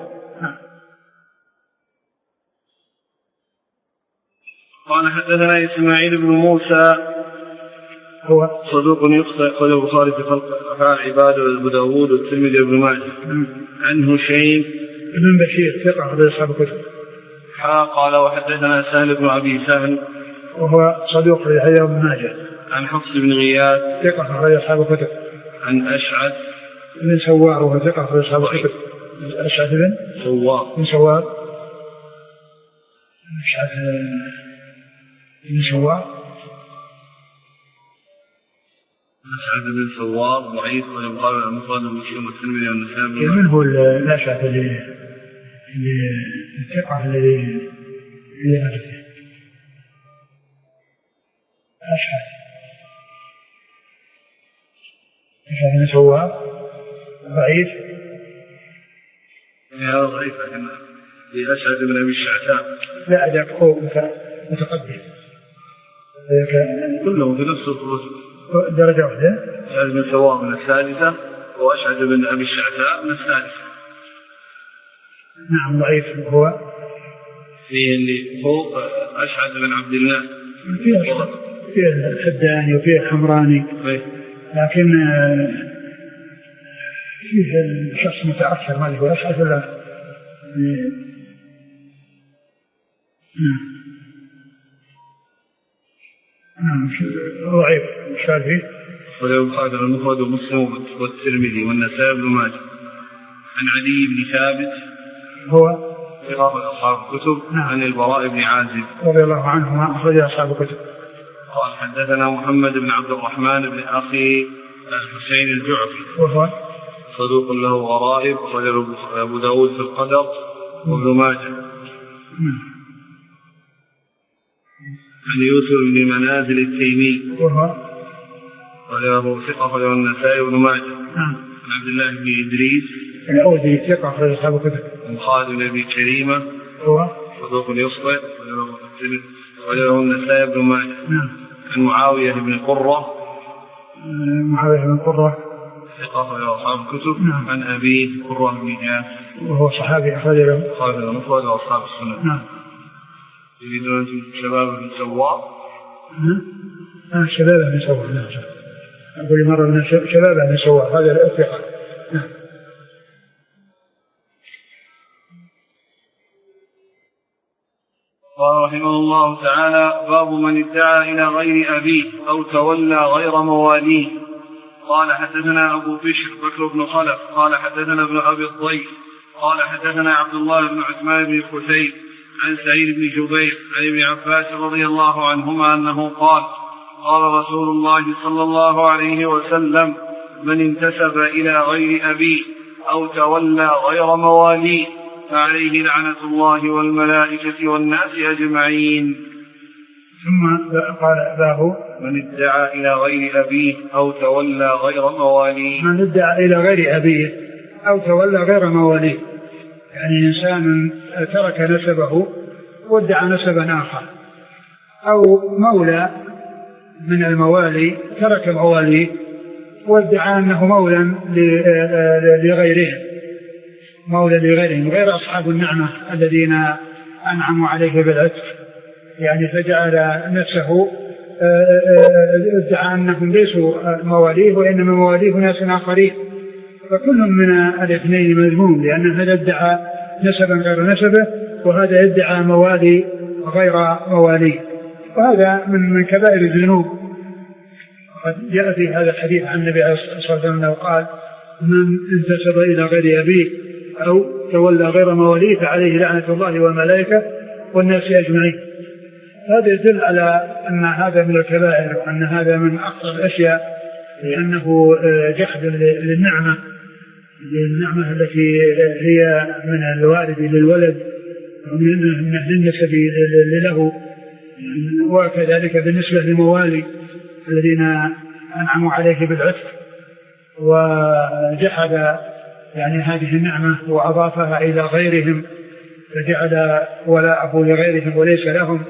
Speaker 1: قال حدثنا إسماعيل بن موسى
Speaker 2: هو
Speaker 1: صدوق يخطئ أخرجه البخاري في خلق أفعال العباد وأبو داود والترمذي وابن ماجه. عن هشيم
Speaker 2: بن بشير ثقة أخرج أصحاب الكتب.
Speaker 1: قال وحدثنا سهل بن أبي سهل
Speaker 2: وهو صدوق أخرج ابن ماجه.
Speaker 1: عن حفص بن غياث
Speaker 2: ثقة أخرج أصحاب الكتب.
Speaker 1: عن أشعث
Speaker 2: بن سوار وهو ثقة أخرج أصحاب الكتب. أشعث بن
Speaker 1: سوار
Speaker 2: بن سوار أشعث بن سوار
Speaker 1: أسعد بن سوار ضعيف ويقال المفرد المسلم والترمذي والنسائي.
Speaker 2: من هو الأشعث اللي اللي الثقة الذي اللي أجده أشعث أشعث بن سوار ضعيف.
Speaker 1: هذا ضعيف لكن في أشعث بن أبي الشعثاء
Speaker 2: لا أداك هو متقدم
Speaker 1: كلهم في نفس الرتبة
Speaker 2: درجة واحدة.
Speaker 1: أشعث بن سوار من الثالثة وأشعث بن أبي الشعثاء من الثالثة.
Speaker 2: نعم ضعيف. هو
Speaker 1: في اللي فوق أشعث بن عبد الله
Speaker 2: فيه فيه الحداني وفيه الحمراني لكن فيه شخص متأخر ما هو أشعث ولا نعم ضعيف شاذ فيه.
Speaker 1: ولو البخاري المفرد ومسلم والترمذي والنسائي بن ماجه. عن علي بن ثابت
Speaker 2: هو
Speaker 1: ثقة أصحاب الكتب. نعم. عن البراء بن عازب
Speaker 2: رضي الله عنهما أخرج أصحاب الكتب.
Speaker 1: قال حدثنا محمد بن عبد الرحمن بن أخي الحسين الجعفي
Speaker 2: وهو
Speaker 1: صدوق له غرائب أخرجه أبو داود في القدر وابن ماجه. عن يوسف بن منازل التيمي
Speaker 2: وهو
Speaker 1: وله ثقة أخرجه النسائي وابن ماجه. عن عبد الله بن إدريس
Speaker 2: الأودي ثقة أخرج أصحاب الكتب.
Speaker 1: عن خالد بن أبي كريمة
Speaker 2: هو
Speaker 1: صدوق يخطئ وله النسائي وابن ماجه. عن معاوية بن قرة
Speaker 2: معاوية بن قرة
Speaker 1: ثقة أخرجه أصحاب الكتب. عن أبيه قرة بن إياس
Speaker 2: وهو صحابي أخرج له
Speaker 1: خالد المفرد وأصحاب السنة.
Speaker 2: نعم.
Speaker 1: يريدون أنتم شباب بن سوار؟
Speaker 2: آه شباب بن سوار. نعم. أقول مرة من شباب بن سوار هذا الثقة. نعم.
Speaker 1: قال رحمه الله تعالى: باب من ادعى إلى غير أبيه أو تولى غير مواليه. قال حدثنا أبو بشر بكر بن خلف قال حدثنا ابن أبي الضيف قال حدثنا عبد الله بن عثمان بن خثيم عن سعيد بن جبير عن ابن عباس رضي الله عنهما أنه قال قال رسول الله صلى الله عليه وسلم من انتسب إلى غير أبيه أو تولى غير مواليه فعليه لعنة الله والملائكة والناس أجمعين.
Speaker 2: ثم قال باب
Speaker 1: من ادعى إلى غير أبيه أو تولى غير مواليه.
Speaker 2: من ادعى إلى غير أبيه أو تولى غير مواليه، يعني إنسان ترك نسبه وادعى نسبا آخر، أو مولى من الموالي ترك مواليه وادعى أنه مولى لغيرهم مولى لغيرهم غير أصحاب النعمة الذين أنعموا عليه بالعتق، يعني فجعل نفسه ادعى أنهم ليسوا مواليه وإنما مواليه ناس آخرين، فكل من الاثنين مذموم، لأن هذا ادعى نسبا غير نسبه وهذا ادعى موالي غير مواليه، وهذا من من كبائر الذنوب. قد جاء في هذا الحديث عن النبي صلى الله عليه وسلم قال من انتسب إلى غير أبيه أو تولى غير مواليه فعليه لعنة الله والملائكة والناس أجمعين. هذا يدل على أن هذا من الكبائر وأن هذا من أخطر الأشياء، لأنه جحد للنعمة للنعمة التي هي من الوالد للولد ومن أهل النسب له، وكذلك بالنسبة للموالي الذين أنعموا عليه بالعتق، وجحد يعني هذه النعمة وأضافها إلى غيرهم فجعل ولاءه لغيرهم وليس لهم.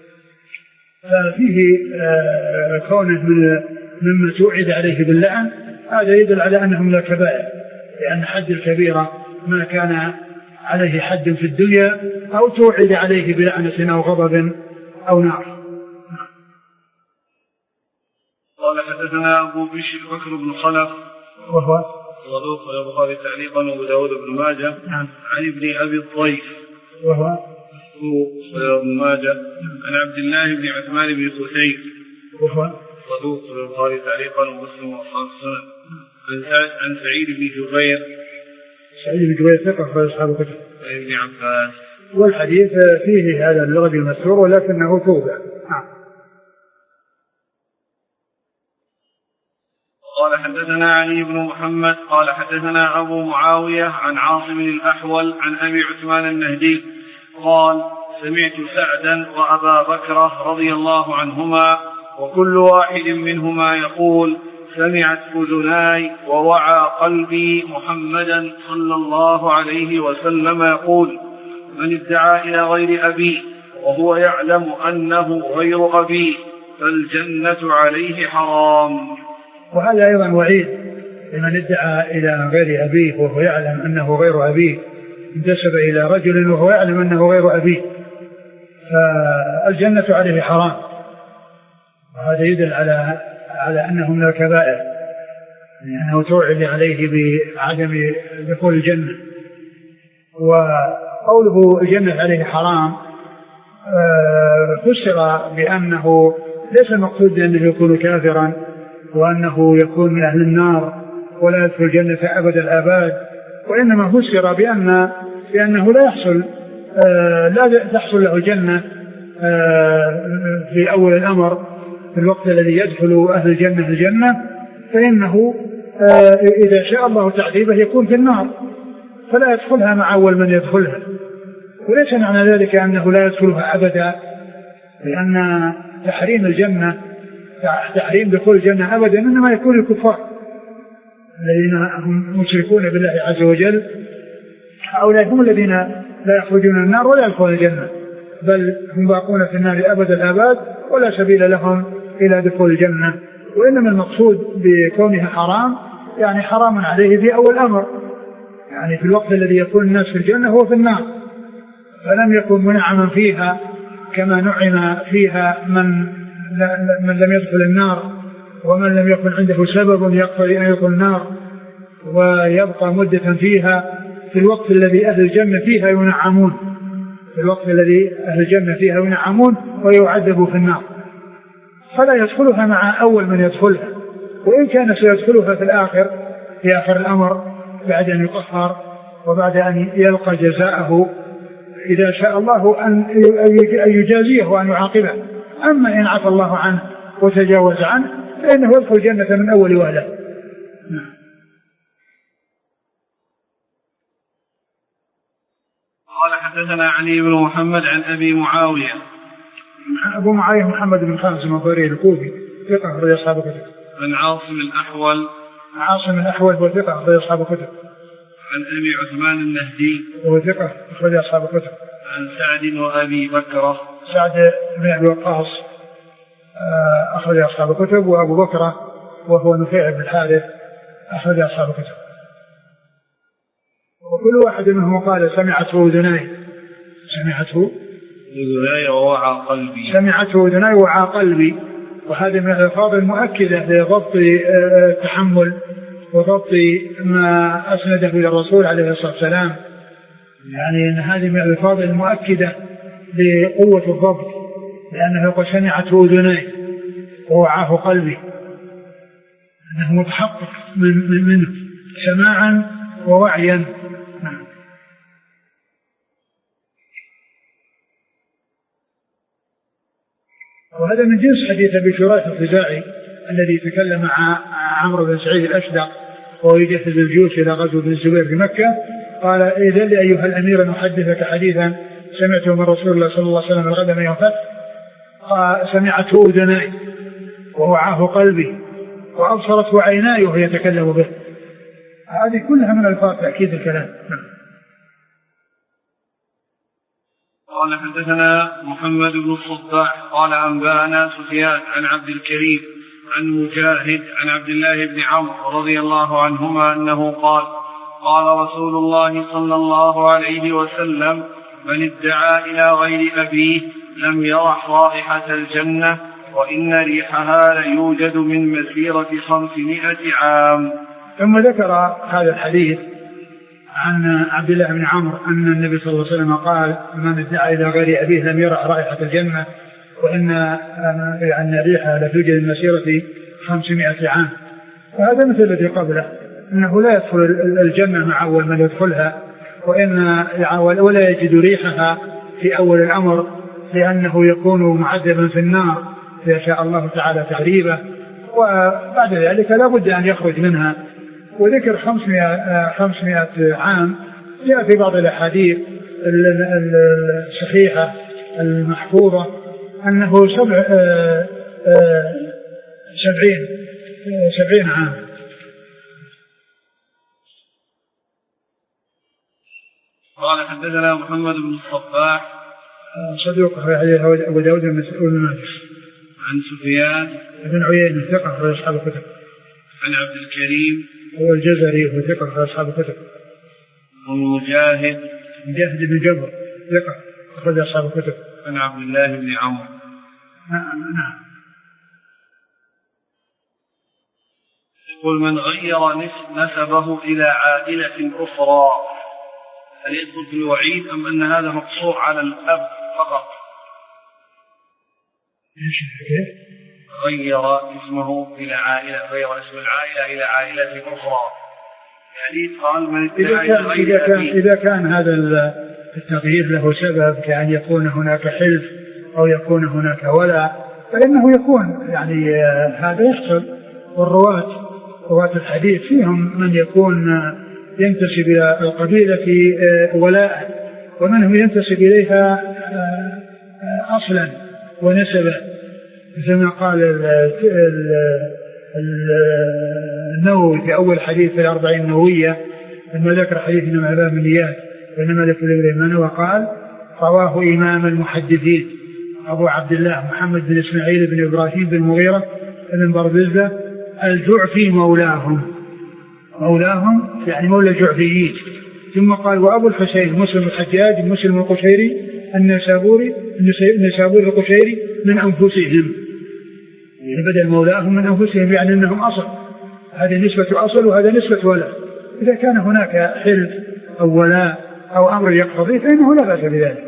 Speaker 2: ففيه كونه من مما توعد عليه باللعن، هذا يدل على أنه من الكبائر، لأن حد الكبيرة ما كان عليه حد في الدنيا أو توعد عليه بلعنة أو غضب أو نار.
Speaker 1: قال حدثنا أبو بشر بكر بن خلف
Speaker 2: وهو
Speaker 1: صدوق البخاري تعليقا وأبو داود بن ماجه
Speaker 2: نعم.
Speaker 1: عن ابن أبي الطيف
Speaker 2: وهو
Speaker 1: صدوق ابن ماجه عن عبد الله بن عثمان بن خثير
Speaker 2: وهو
Speaker 1: صدوق البخاري تعليقا ومسلم وأصحاب السنن عن سعيد بن جبير
Speaker 2: سعيد بن جبير ثقة في أصحاب الكتب
Speaker 1: عن ابن عباس.
Speaker 2: والحديث فيه هذا اللغة المسرور ولكنه توبة. نعم.
Speaker 1: قال حدثنا علي بن محمد قال حدثنا أبو معاوية عن عاصم الأحول عن أبي عثمان النهدي قال سمعت سعدا وأبا بكر رضي الله عنهما وكل واحد منهما يقول سمعت أذناي ووعى قلبي محمدا صلى الله عليه وسلم يقول من ادعى إلى غير أبيه وهو يعلم أنه غير أبيه فالجنة عليه حرام.
Speaker 2: وهذا أيضا وعيد لمن ادعى إلى غير أبيه وهو يعلم أنه غير أبيه، انتسب إلى رجل وهو يعلم أنه غير أبيه فالجنة عليه حرام. وهذا يدل على على أنه من الكبائر، لأنه توعد عليه بعدم دخول الجنة. وقوله الجنة عليه حرام فسر بأنه ليس المقصود بأنه يكون كافرا وأنه يكون من أهل النار ولا يدخل الجنة أبد الآباد، وإنما فسر بأن بأنه لا يحصل لا تحصل له الجنة في أول الأمر في الوقت الذي يدخل أهل الجنة الجنة، فإنه إذا شاء الله تعذيبه يكون في النار فلا يدخلها مع أول من يدخلها. وليس معنى ذلك أنه لا يدخلها أبدا، لأن تحريم الجنة تحريم دخول الجنة أبدا إنما يكون الكفار الذين هم مشركون بالله عز وجل، هؤلاء هم الذين لا يخرجون من النار ولا يدخلون الجنة، بل هم باقون في النار أبد الآباد ولا سبيل لهم إلى دخول الجنة. وإنما المقصود بكونها حرام يعني حرام عليه في أول الأمر، يعني في الوقت الذي يكون الناس في الجنة هو في النار، فلم يكن منعما فيها كما نعم فيها من من لم يدخل النار ومن لم يكن عنده سبب يقتضي أن يدخل النار ويبقى مدة فيها في الوقت الذي أهل الجنة فيها ينعمون في الوقت الذي أهل الجنة فيها ينعمون ويعذبوا في النار، فلا يدخلها مع أول من يدخلها، وإن كان سيدخلها في الآخر في آخر الأمر بعد أن يطهر وبعد أن يلقى جزاءه إذا شاء الله أن يجازيه وأن يعاقبه. أما إن عفى الله عنه وتجاوز عنه فإنه يدخل الجنة من أول وهلة.
Speaker 1: قال حدثنا علي بن محمد عن أبي معاوية.
Speaker 2: أبو معاوية محمد بن خازم الضرير الكوفي ثقة أخرج أصحاب الكتب.
Speaker 1: عن عاصم الأحول.
Speaker 2: عاصم الأحول هو ثقة أخرج أصحاب الكتب.
Speaker 1: عن أبي عثمان النهدي
Speaker 2: وهو ثقة أخرج أصحاب الكتب.
Speaker 1: عن سعد وأبي بكر.
Speaker 2: سعد بن أبي وقاص أخرج أصحاب الكتب. وأبو بكر وهو نفيع بن الحارث أخرج أصحاب الكتب. وكل واحد منهم قال سمعته أذناي سمعته
Speaker 1: أذناي ووعى قلبي
Speaker 2: سمعته أذناي ووعى قلبي. وهذه من الألفاظ المؤكدة لضبط التحمل وضبط ما أسنده إلى الرسول عليه الصلاة والسلام. يعني أن هذه من الألفاظ المؤكدة لقوة الضبط، لأنه يقول سمعته أذناي ووعاه قلبي، أنه متحقق من منه سماعا ووعيا. وهذا من جنس حديث أبي شريح الخزاعي الذي تكلم مع عمرو بن سعيد الأشدق وهو يجهز الجيوش إلى غزو بن الزبير بمكة. قال إذا لي أيها الأمير نحدثك حديثا سمعته من رسول الله صلى الله عليه وسلم الغد من يوم فتح. سمعته أذناي ووعاه قلبي وأبصرته عيناي وهو يتكلم به. هذه كلها من الفاظ تأكيد الكلام.
Speaker 1: قال حدثنا محمد بن الصباح قال أنبأنا سفيان عن عبد الكريم عن مجاهد عن عبد الله بن عمرو رضي الله عنهما أنه قال قال رسول الله صلى الله عليه وسلم من ادعى إلى غير أبيه لم يرح رائحة الجنة وإن ريحها ليوجد من مسيرة خمسمائة عام.
Speaker 2: ثم ذكر هذا الحديث عن عبد الله بن عمرو أن النبي صلى الله عليه وسلم قال من ادعى إلى غير أبيه لم يرح رائحة الجنة وإن يعني ريحها لتوجد من مسيرة خمسمائة عام. وهذا مثل الذي قبله، أنه لا يدخل الجنة مع أول من يدخلها، وإن ولا يجد ريحها في أول الأمر لأنه يكون معذبا في النار إذا شاء الله تعالى تعذيبه، وبعد ذلك لا بد أن يخرج منها. وذكر خمسمائة عام جاء في بعض الأحاديث الصحيحة المحفوظة أنه سبع سبعين سبعين عام.
Speaker 1: قال حدثنا محمد بن الصباح
Speaker 2: صدوق أبو داود المسؤول
Speaker 1: عن سفيان
Speaker 2: بن عيينة ثقة في أصحاب الكتب.
Speaker 1: عن عبد الكريم
Speaker 2: هو الجزري وهو ثقة في أصحاب الكتب.
Speaker 1: ومجاهد
Speaker 2: مجاهد بن جبر ثقة أخرج أصحاب الكتب.
Speaker 1: عن عبد الله بن عمرو.
Speaker 2: نعم.
Speaker 1: يقول من غير نسبه إلى عائلة أخرى هل يدخل في الوعيد أم أن هذا مقصور على الأب فقط؟ غير اسمه إلى عائلة غير اسم العائلة إلى عائلة أخرى، يعني قال من
Speaker 2: إذا كان, إذا كان, إذا كان هذا التغيير له سبب كأن يكون هناك حلف أو يكون هناك ولا فإنه يكون يعني هذا يحصل. والرواة رواة الحديث فيهم من يكون ينتسب إلى القبيلة ولاء ومنهم ينتسب إليها أصلا ونسبا، مثل ما قال النووي في أول حديث في الأربعين النووية لما ذكر حديث إنما الأعمال بالنيات وإنما لكل امرئ ما نوى قال رواه إمام المحدثين أبو عبد الله محمد بن إسماعيل بن إبراهيم بن مغيرة بن برزة الجعفي مولاهم مولاهم يعني مولى الجعفيين. ثم قال وأبو الحسين مسلم الحجاج مسلم القشيري النسابوري النسابوري القشيري من أنفسهم، يعني بدل مولاهم من أنفسهم يعني أنهم أصل. هذه نسبة أصل وهذا نسبة ولاء. إذا كان هناك حلف أو ولاء أو أمر يقتضي فإنه لا بأس بذلك.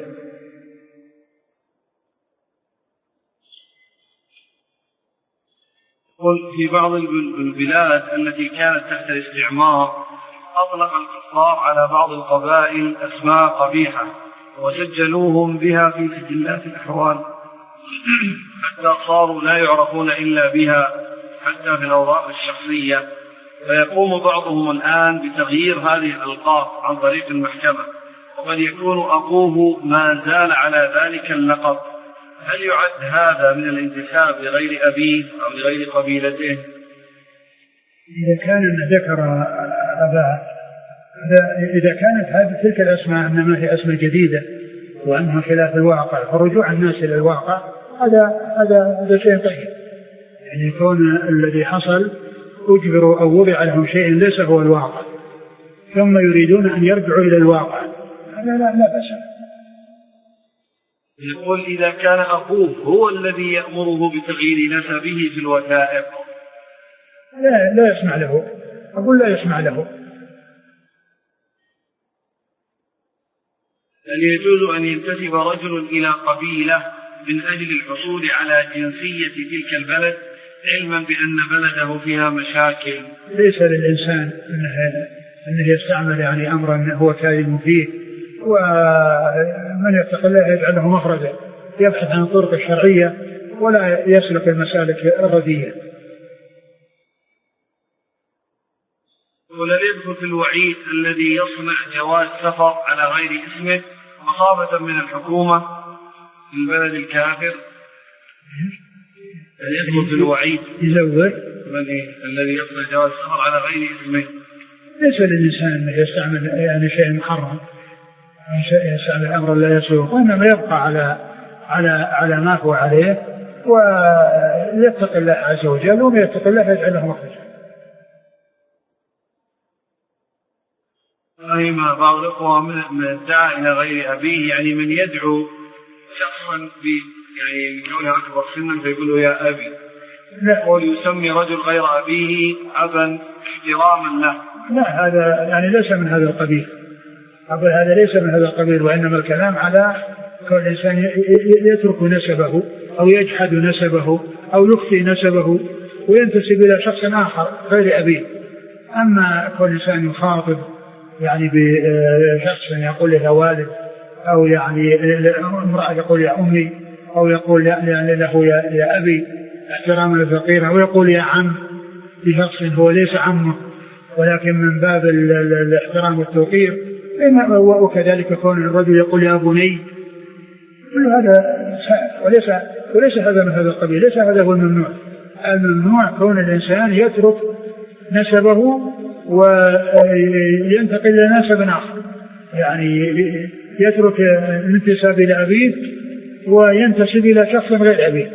Speaker 1: قل في بعض البلاد التي كانت تحت الاستعمار أطلق الكفار على بعض القبائل أسماء قبيحة وسجلوهم بها في سجلات الأحوال حتى صاروا لا يعرفون إلا بها حتى في الأوراق الشخصية، فيقوم بعضهم الآن بتغيير هذه الألقاب عن طريق المحكمة، وقد يكون أخوه ما زال على ذلك اللقب. هل يعد هذا من الانتساب لغير أبيه أو لغير قبيلته؟
Speaker 2: إذا كان ذكر أباه، إذا كانت هذه تلك الأسماء إنما هي أسماء جديدة وأنها خلاف الواقع، فرجوع الناس إلى الواقع هذا هذا هذا شيء طيب. يعني يكون الذي حصل أجبروا أو وضع لهم شيء ليس هو الواقع ثم يريدون أن يرجعوا إلى الواقع، هذا لا لا بأس.
Speaker 1: يقول إذا كان أخوه هو الذي يأمره بتغيير نسبه في الوثائق
Speaker 2: لا لا يسمع له، أقول لا يسمع له.
Speaker 1: هل يجوز أن ينتسب رجل إلى قبيلة من أجل الحصول على جنسية تلك البلد علما بأن بلده فيها مشاكل؟
Speaker 2: ليس للإنسان أنه, أنه يستعمل يعني أمرا هو كاذب فيه، ومن يتق الله يجعله مخرجا، يبحث عن الطرق الشرعية ولا يسلك المسالك الرديئة.
Speaker 1: ولا يدخل في الوعيد الذي يصنع جواز سفر على غير اسمه مخافة من الحكومة في البلد الكافر؟ هل يدخل في الوعيد
Speaker 2: يزور
Speaker 1: الذي يصنع جواز سفر على غير اسمه؟
Speaker 2: ليس للإنسان أن يستعمل يعني شيء محرم، يستعمل أمر لا يسوق، وإنما يبقى على على على ما هو عليه ويتق الله عز وجل، ومن يتق الله يجعله مخرجا.
Speaker 1: ما بعض الأخوة من الدعاء إلى غير أبيه، يعني من يدعو شخصا ب يعني كونه أكبر سنا فيقول يا أبي، ويسمي رجل غير أبيه أبا احتراما له.
Speaker 2: لا، هذا يعني ليس من هذا القبيل، أقول هذا ليس من هذا القبيل، وإنما الكلام على كل إنسان يترك نسبه أو يجحد نسبه أو يخفي نسبه وينتسب إلى شخص آخر غير أبيه. أما كل إنسان يخاطب يعني بشخص يقول له والد، أو يعني امرأة يقول يا أمي، أو يقول يعني له يا أبي احتراما للفقير، أو يقول يا عم لشخص هو ليس عمه ولكن من باب الاحترام والتوقير، وكذلك كون الرجل يقول يا بني، كل هذا سائر وليس وليس هذا من هذا القبيل، ليس هذا هو الممنوع. الممنوع كون الإنسان يترك نسبه وينتقل إلى نسب آخر، يعني يترك الانتساب إلى أبيه وينتسب إلى شخص غير أبيه.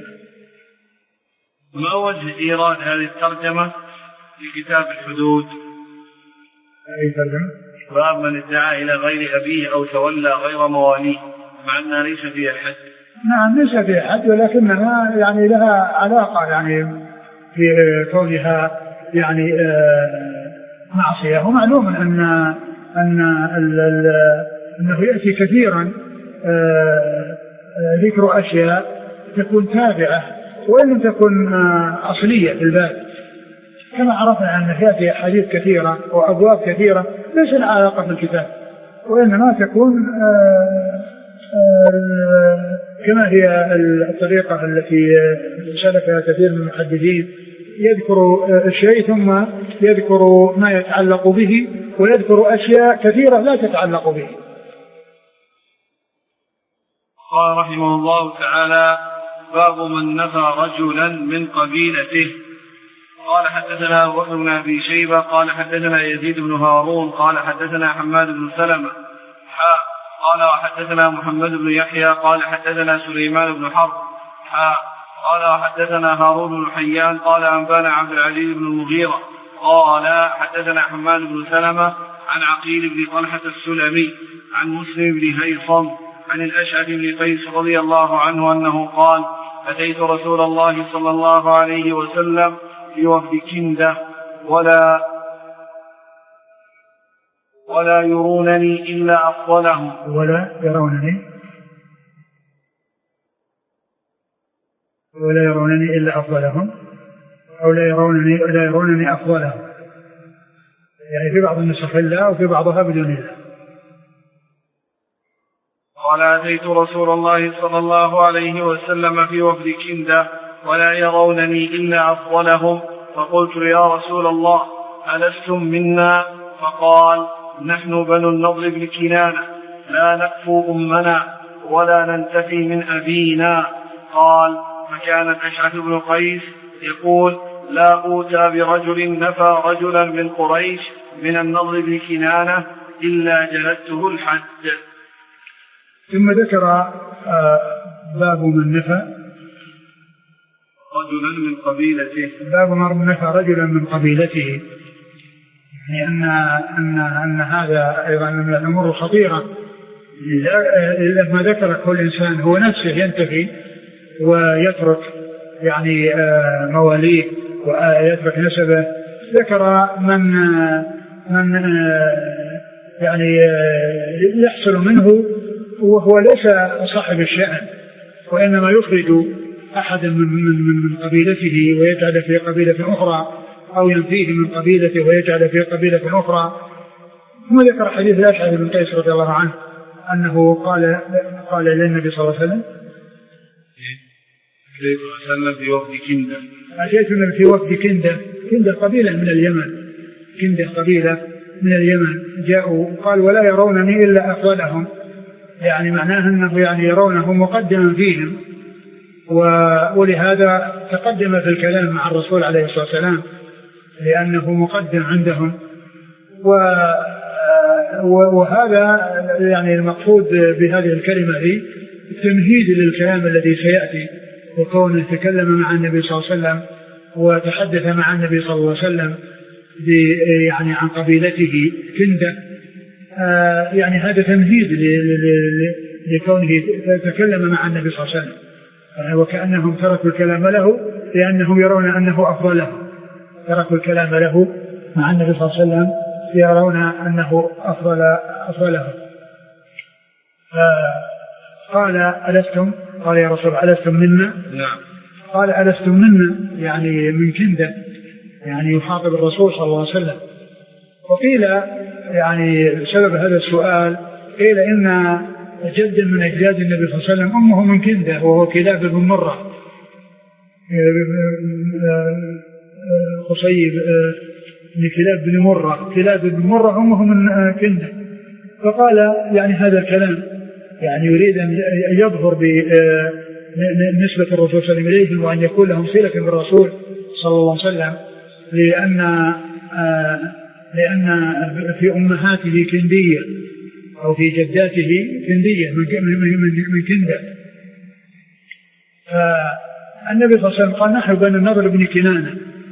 Speaker 1: ما وجه إيراد هذه الترجمة في كتاب الحدود؟
Speaker 2: أي ترجمة؟
Speaker 1: باب من ادعى إلى غير أبيه أو تولى غير مواليه، مع أنها ليس فيها حد.
Speaker 2: نعم ليس فيها حد، ولكنها يعني لها علاقة يعني في كونها يعني معصية. ومعلوم أن أن أنه يأتي كثيرا ذكر أشياء تكون تابعة وإن لم تكن أصلية في الباب، كما عرفنا أن يأتي حديث كثيرة وأبواب كثيرة ليس لها علاقة بالكتاب، وإنما تكون كما هي الطريقة التي سلكها كثير من المحدثين، يذكر الشيء ثم يذكر ما يتعلق به ويذكر أشياء كثيرة لا تتعلق به.
Speaker 1: قال رحمه الله تعالى: باب من نفى رجلا من قبيلته. قال حدثنا أبو بكر بن أبي شيبة قال حدثنا يزيد بن هارون قال حدثنا حماد بن سلمة حاء قال وحدثنا محمد بن يحيى قال حدثنا سليمان بن حرب حاء قال وحدثنا هارون بن حيان قال أنبانا عبد العزيز بن المغيرة قال حدثنا حماد بن سلمة عن عقيل بن طلحة السلمي عن مسلم بن هيصم عن الأشعث بن قيس رضي الله عنه أنه قال: أتيت رسول الله صلى الله عليه وسلم في وفد كندة ولا ولا يرونني إلا أفضلهم
Speaker 2: ولا يرونني ولا يرونني إلا أفضلهم أو لا يرونني لا يرونني أفضلهم، يعني في بعض النسخ الله وفي بعضها بدون الله.
Speaker 1: قال أتيت رسول الله صلى الله عليه وسلم في وفد كندة ولا يرونني إلا أفضلهم، فقلت يا رسول الله ألستم منا؟ فقال نحن بنو النضر بن كنانة لا نكفو أمنا ولا ننتفي من أبينا. قال فكان الأشعث بن قيس يقول لا أوتى برجل نفى رجلا من قريش من النضر بن كنانة إلا جلدته الحد.
Speaker 2: ثم ذكر باب من نفى
Speaker 1: رجلا من قبيلته
Speaker 2: باب من نفى رجلا من قبيلته، يعني أن, أن, أن هذا أيضا من الأمور الخطيرة. لما ذكر كل إنسان هو نفسه ينتفي ويترك يعني مواليه ويترك نسبه، ذكر من من يعني يحصل منه وهو ليس صاحب الشأن، وإنما يخرج أحدا من, من, من قبيلته ويجعل في قبيلة أخرى، أو ينفيه من قبيلته ويجعل في قبيلة أخرى. ثم ذكر حديث الأشعث بن قيس رضي الله عنه أنه قال قال للنبي صلى الله عليه وسلم
Speaker 1: في وفد كندة
Speaker 2: أتيت النبي في وفد كندة. كندة قبيلة من اليمن، كندة قبيلة من اليمن جاءوا قال ولا يرونني إلا أفضلهم، يعني معناه أنه يعني يرونه مقدما فيهم، ولهذا تقدم في الكلام مع الرسول عليه الصلاة والسلام لأنه مقدم عندهم. وهذا يعني المقصود بهذه الكلمة هي التمهيد للكلام الذي سيأتي، وكونه تكلم مع النبي صلى الله عليه وسلم وتحدث مع النبي صلى الله عليه وسلم يعني عن قبيلته كندة، يعني هذا تمهيد لكونه تكلم مع النبي صلى الله عليه وسلم، وكأنهم تركوا الكلام له لأنهم يرون أنه أفضله، تركوا الكلام له مع النبي صلى الله عليه وسلم يرون أنه أفضل أفضله. قال ألستم؟ قال يا رسول ألستم منا؟
Speaker 1: نعم.
Speaker 2: قال ألستم منا يعني من كندة، يعني يخاطب الرسول صلى الله عليه وسلم. وقيل يعني سبب هذا السؤال قيل إن جد من أجداد النبي صلى الله عليه وسلم أمه من كندة وهو كلاب بن مرة، قصيب من كلاب بن مرة، كلاب بن مرة أمه من كندة. فقال يعني هذا الكلام يعني يريد أن يظهر بنسبة الرسول صلى الله عليه وسلم إليهم وأن يكون لهم صلة بالرسول صلى الله عليه وسلم، لأن لأن في أمهاته كندية أو في جداته كندية من كندة. فالنبي صلى الله عليه وسلم قال نحن بنو النضر بن كنانة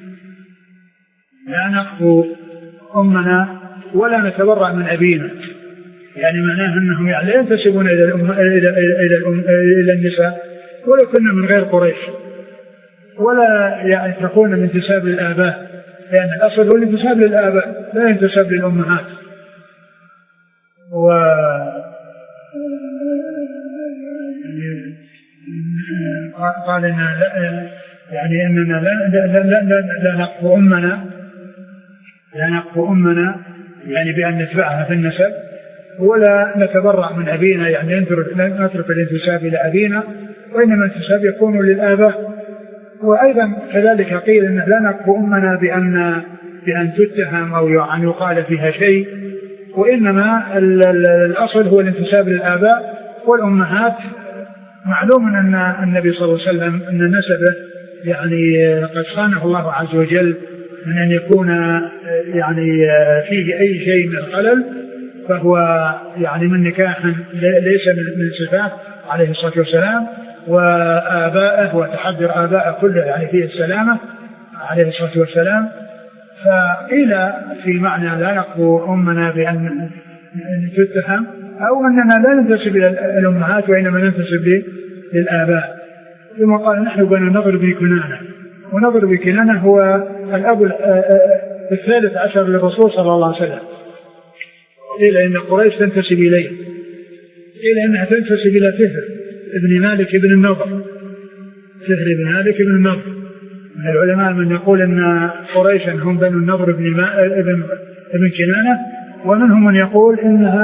Speaker 2: لا نخفو أمنا ولا نتبرأ من أبينا، يعني معناه أنهم يعني لا ينتسبون إلى الأم إلى إلى الأم إلى النساء ولو كنا من غير قريش، ولا يعني تكون من انتساب للآباء، لأن الأصل هو الانتساب للآباء لا ينتسب للأمهات. و قال إن يعني إننا لا لا لا لا, لا نقف أمنا لا نقف أمنا يعني بأن نتبعها في النسب، ولا نتبرع من أبينا يعني نترك الانتساب إلى أبينا، وإنما الانتساب يكون للآباء. وأيضا كذلك قيل إن لا نقف أمنا بأن بأن تتهم أو أن يقال فيها شيء، وإنما الأصل هو الانتساب للآباء والأمهات. معلوم أن النبي صلى الله عليه وسلم أن نسبه يعني قد صانه الله عز وجل من أن يكون يعني فيه أي شيء من الخلل، فهو يعني من نكاح ليس من صفات عليه الصلاة والسلام، وآبائه وتحذر آبائه كله يعني فيه السلامة عليه الصلاة والسلام. فقيل في معنى لا نقف أمنا بأن تتهم أو أننا لا ننتسب إلى الأمهات وإنما ننتسب للآباء. ثم قال نحن بنو النضر بن كنانة، ونضر بن كنانة هو الأب الثالث عشر للرسول صلى الله عليه وسلم. قيل إن قريش تنتسب إليه، قيل إنها تنتسب إلى فهر ابن مالك ابن النضر، فهر ابن مالك ابن النضر. من العلماء من يقول إن قريشا هم بنو النضر ابن ابن ابن كنانة، ومنهم من يقول إنها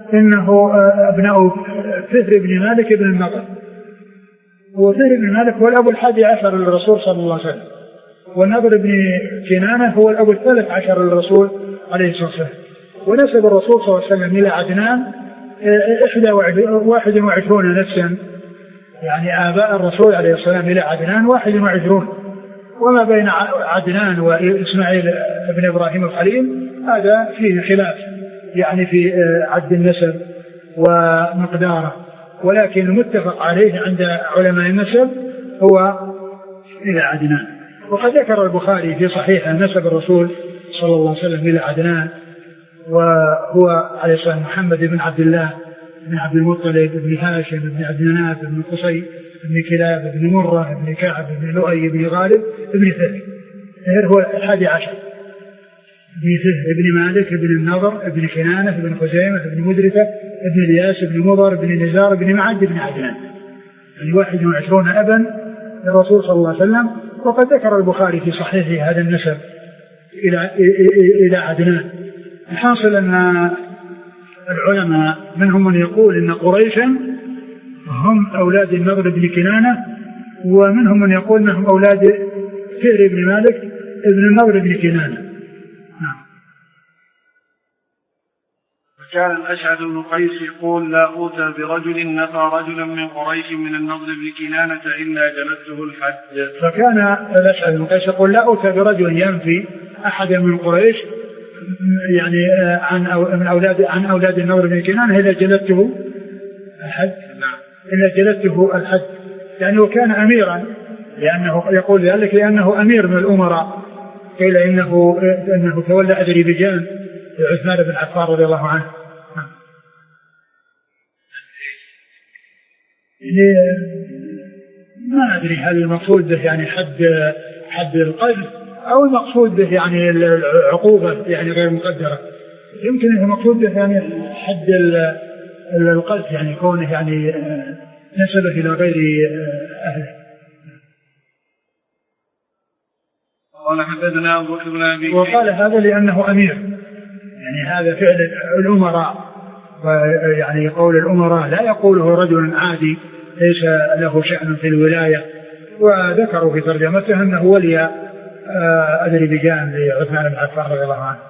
Speaker 2: إنه أبناء فهر بن مالك بن النضر، وفهر بن مالك هو الأب الحادي عشر للرسول صلى الله عليه وسلم، والنضر بن كنانة هو الأب الثالث عشر للرسول عليه الصلاة والسلام. ونسب الرسول صلى الله عليه وسلم إلى عدنان إحدى واحد وعشرون نفسا، يعني آباء الرسول عليه الصلاة والسلام إلى عدنان واحد وعشرون، وما بين عدنان وإسماعيل بن إبراهيم الخليل هذا فيه خلاف يعني في عد النسب ومقداره، ولكن المتفق عليه عند علماء النسب هو إلى عدنان. وقد ذكر البخاري في صحيحه نسب الرسول صلى الله عليه وسلم إلى عدنان، وهو عليه الصلاة محمد بن عبد الله بن عبد المطلب بن هاشم بن عبد مناف بن قصي بن كلاب بن مرة بن كعب بن لؤي بن غالب بن فهر. فهر هو الحادي عشر، بن فهر بن مالك بن النضر بن كنانة بن خزيمة بن مدركة بن الياس بن مضر بن نزار بن معد بن عدنان، يعني واحد وعشرون أبا للرسول صلى الله عليه وسلم. وقد ذكر البخاري في صحيحه هذا النسب إلى إلى عدنان. الحاصل أن العلماء منهم من يقول إن قريشا هم أولاد النضر بن كنانة، ومنهم من يقول أنهم أولاد فهر بن مالك ابن النضر بن كنانة. نعم.
Speaker 1: وكان الأشعث بن قيس يقول لا أوتى برجل نفى رجلا من قريش من النضر بن كنانة إلا جلدته الحد.
Speaker 2: فكان الأشعث بن قيس يقول لا أوتى برجل ينفي أحدا من قريش يعني عن أو من أولاد عن أولاد النضر بن كنانة إلا جلدته الحد. إلا جلدته الحد، يعني وكان أميرا، لأنه يقول ذلك لأنه أمير من الأمراء، قيل إنه إنه تولى أذربيجان عثمان بن عفان رضي الله عنه. ما أدري هل المقصود به يعني حد حد القذف أو المقصود به يعني العقوبة يعني غير مقدرة. يمكن أن المقصود به يعني حد القذف، يعني كونه يعني نسبه إلى غير أهله.
Speaker 1: قال حدثنا أبو بكر بن أبي شيبة،
Speaker 2: وقال هذا لأنه أمير، يعني هذا فعل الأمراء، ويعني قول الأمراء لا يقوله رجل عادي ليس له شأن في الولاية. وذكروا في ترجمته أنه ولي أذربيجان لعثمان بن عفان رضي الله عنه.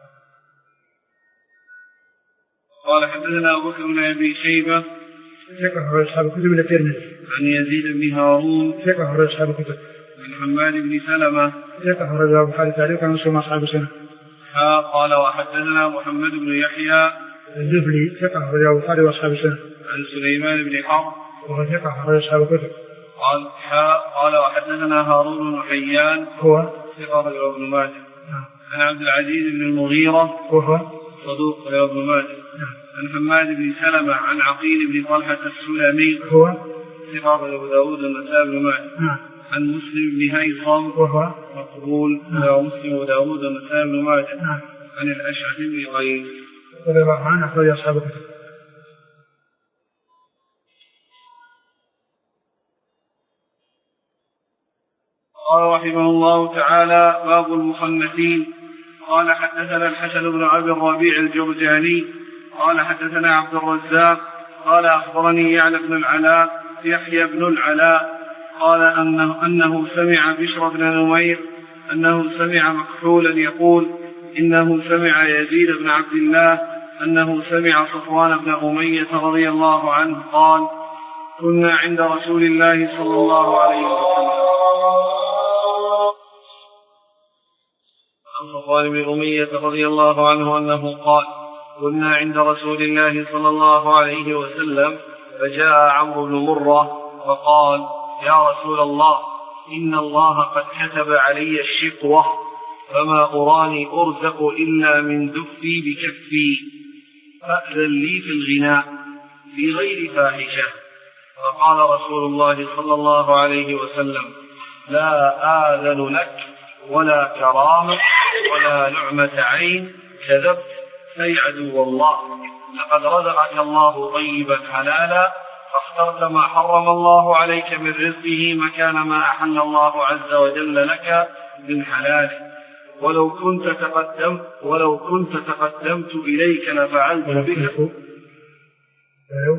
Speaker 1: قال حدثنا أبو بكر بن أبي شيبة
Speaker 2: ثقة أصحاب الكتب الترمذي.
Speaker 1: عن يزيد بن هارون
Speaker 2: ثقة أصحاب الكتب.
Speaker 1: عن حماد بن سلمة
Speaker 2: ثقة أخرج البخاري تعليقا ومسلم أصحاب السنة.
Speaker 1: قال وحدثنا محمد بن يحيى
Speaker 2: الزهري ثقة أخرج البخاري وأصحاب السنة.
Speaker 1: عن سليمان بن حرب
Speaker 2: وهو ثقة أخرج أصحاب الكتب.
Speaker 1: قال قال وحدثنا هارون بن حيان
Speaker 2: هو
Speaker 1: ثقة أخرج ابن ماجه. عن عبد العزيز بن المغيرة
Speaker 2: وهو
Speaker 1: صدوق أخرج ابن ماجه. عن حماد بن سلمة عن عقيل بن طلحة السلمي
Speaker 2: هو
Speaker 1: ثقة أخرج أبو داود والنسائي بن ماجه. عن مسلم بن هيثم
Speaker 2: وهو
Speaker 1: مقبول ومسلم وداود والنسائي بن ماجه. عن الأشعث بن قيس
Speaker 2: رضي الله عنه أخرج أصحاب الكتب.
Speaker 1: قال رحمه الله تعالى باب المخنثين. قال حدثنا الحسن بن عبد الربيع الجرجاني قال حدثنا عبد الرزاق قال أخبرني يعلى بن العلاء يحيى بن العلاء قال أنه, أنه سمع بشر بن نمير أنه سمع مكحولا يقول إنه سمع يزيد بن عبد الله أنه سمع صفوان بن أمية رضي الله عنه قال كنا عند رسول الله صلى الله عليه وسلم. عن صفوان بن أمية رضي الله عنه أنه قال كنا عند رسول الله صلى الله عليه وسلم فجاء عمرو بن مرة فقال يا رسول الله إن الله قد كتب علي الشقوة فما أراني أرزق إلا من دفي بكفي فأذن لي في الغناء في غير فاحشة. فقال رسول الله صلى الله عليه وسلم لا آذن لك ولا كرامة ولا نعمة عين كذبت أي عدو الله لقد رزقك الله طيبا حلالا فاخترت ما حرم الله عليك من رزقه مكان ما أحل الله عز وجل لك من حلاله ولو كنت تقدمت ولو كنت تقدمت إليك لفعلت بك
Speaker 2: ولو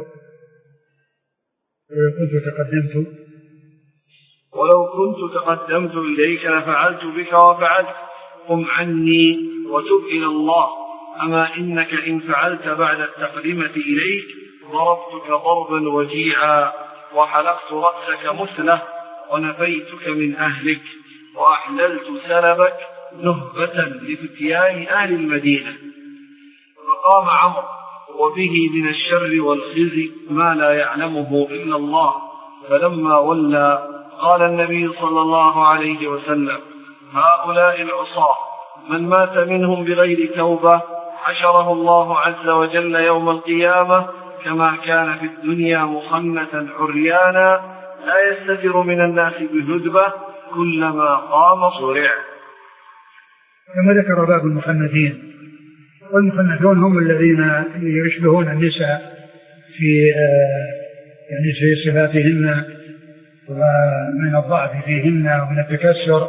Speaker 2: كنت تقدمت
Speaker 1: ولو كنت تقدمت إليك لفعلت بك وفعلت، قم عني وتب إلى الله، أما إنك إن فعلت بعد التقدمة إليك ضربتك ضربا وجيعا وحلقت رأسك مثله ونفيتك من أهلك وأحللت سلبك نهبة لفتيان أهل المدينة. فقام عمرو وبه من الشر والخزي ما لا يعلمه إلا الله، فلما ولى قال النبي صلى الله عليه وسلم: هؤلاء العصاة من مات منهم بغير توبة حشره الله عز وجل يوم القيامة كما كان في الدنيا مخنثا عريانا لا يستتر من الناس بهدبة كلما قام صرع.
Speaker 2: كما ذكر باب المخنثين، والمخنثون هم الذين يشبهون النساء في يعني في صفاتهن ومن الضعف فيهن ومن التكسر،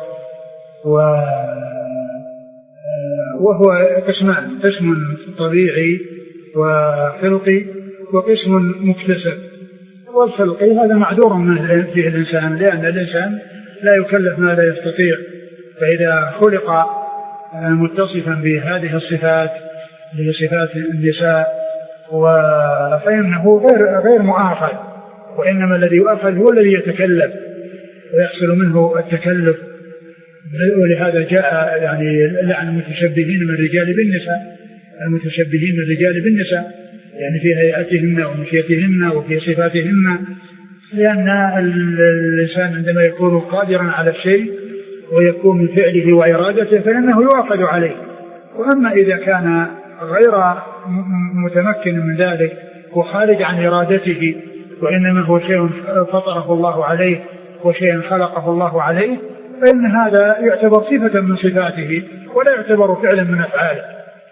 Speaker 2: وهو قسمان: قسم طبيعي وخلقي وقسم مكتسب. والخلقي هذا معذور منه فيه الإنسان، لأن الإنسان لا يكلف ما لا يستطيع، فإذا خلق متصفا بهذه الصفات بصفات النساء فإنه غير غير مؤاخذ، وإنما الذي يؤاخذ هو الذي يتكلف ويحصل منه التكلف. ولهذا جاء يعني لعن المتشبهين من الرجال بالنساء، المتشبهين من الرجال بالنساء يعني في هيئتهن ومشيتهن وفي صفاتهن، لأن الإنسان عندما يكون قادرا على الشيء ويكون من فعله وإرادته فإنه يؤاخذ عليه. وأما إذا كان غير متمكن من ذلك وخارج عن إرادته وإنما هو شيء فطره الله عليه وشيء خلقه الله عليه، فإن هذا يعتبر صفة من صفاته ولا يعتبر فعلا من أفعاله،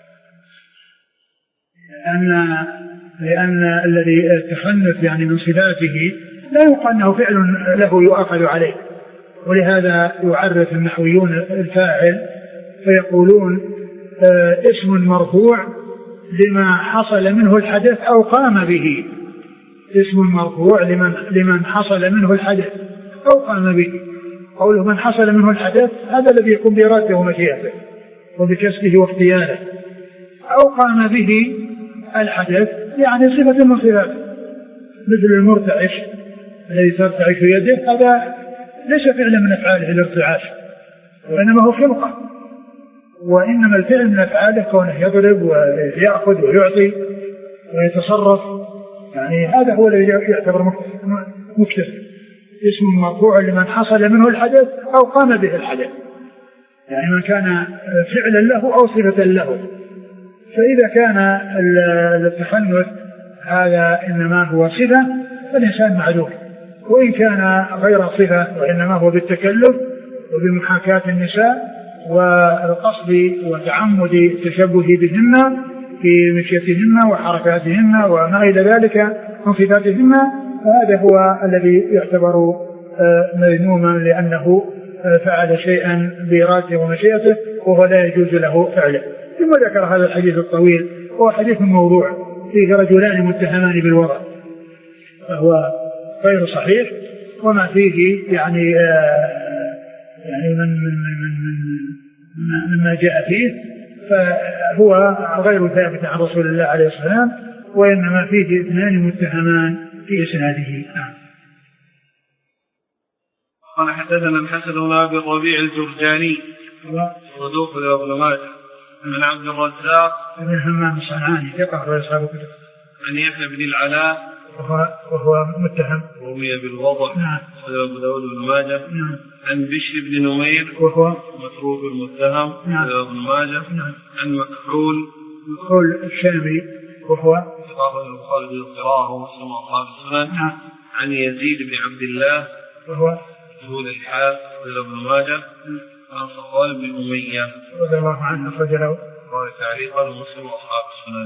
Speaker 2: لأن, لأن الذي التخنث يعني من صفاته لا يقال أنه فعل له يؤاخذ عليه. ولهذا يعرف النحويون الفاعل فيقولون آه اسم مرفوع لما حصل منه الحدث أو قام به. اسم مرفوع لمن, لمن حصل منه الحدث أو قام به. قوله من حصل منه الحدث هذا الذي يقوم بإرادته ومشيئته وبكسبه واختياره، أو قام به الحدث يعني صفة من صفاته، مثل المرتعش الذي ترتعش يده، هذا ليس فعلا من أفعاله الارتعاش وإنما هو خلقه، وإنما الفعل من أفعاله كونه يضرب ويأخذ ويعطي ويتصرف، يعني هذا هو الذي يعتبر مكتسب. اسم مرفوع لمن حصل منه الحدث أو قام به الحدث، يعني من كان فعلا له أو صفة له. فإذا كان التخنث هذا إنما هو صفة فالإنسان معذور، وإن كان غير صفة وإنما هو بالتكلف وبمحاكاة النساء والقصد وتعمد التشبه بهن في مشيتهن وحركاتهن وما إلى ذلك من صفاتهن، فهذا هو الذي يعتبر مذموما لأنه فعل شيئا بإرادته ومشيئته وهو لا يجوز له فعله. ثم ذكر هذا الحديث الطويل هو حديث موضوع فيه رجلان متهمان بالوضع، فهو غير صحيح، وما فيه يعني يعني من من من من مما جاء فيه فهو غير ثابت عن رسول الله عليه الصلاة والسلام، وإنما فيه اثنان متهمان في إسناده.
Speaker 1: قال حدثنا الحسن بن أبي الربيع الجرجاني صدوق ابن ماجه عن عبد الرزاق
Speaker 2: بن همام الصنعاني ثقة وأصحاب الكتب
Speaker 1: عن يحيى بن العلاء
Speaker 2: وهو, وهو متهم
Speaker 1: روي بالوضع
Speaker 2: نعم
Speaker 1: أبو داود بن ماجه
Speaker 2: نعم
Speaker 1: عن بشر بن نمير
Speaker 2: وهو
Speaker 1: متروك المتهم
Speaker 2: نعم
Speaker 1: ابن ماجه
Speaker 2: نعم
Speaker 1: عن مكحول
Speaker 2: مكحول الشامي وهو
Speaker 1: صاحب البخاري بالقراءة ومسلم وأصحاب السنن
Speaker 2: نعم
Speaker 1: عن يزيد بن عبد الله
Speaker 2: وهو
Speaker 1: مجهول الحال ابن ماجه عن صفوان بن أمية
Speaker 2: رضي الله عنه أخرج له
Speaker 1: قال تعليقا ومسلم وأصحاب السنن.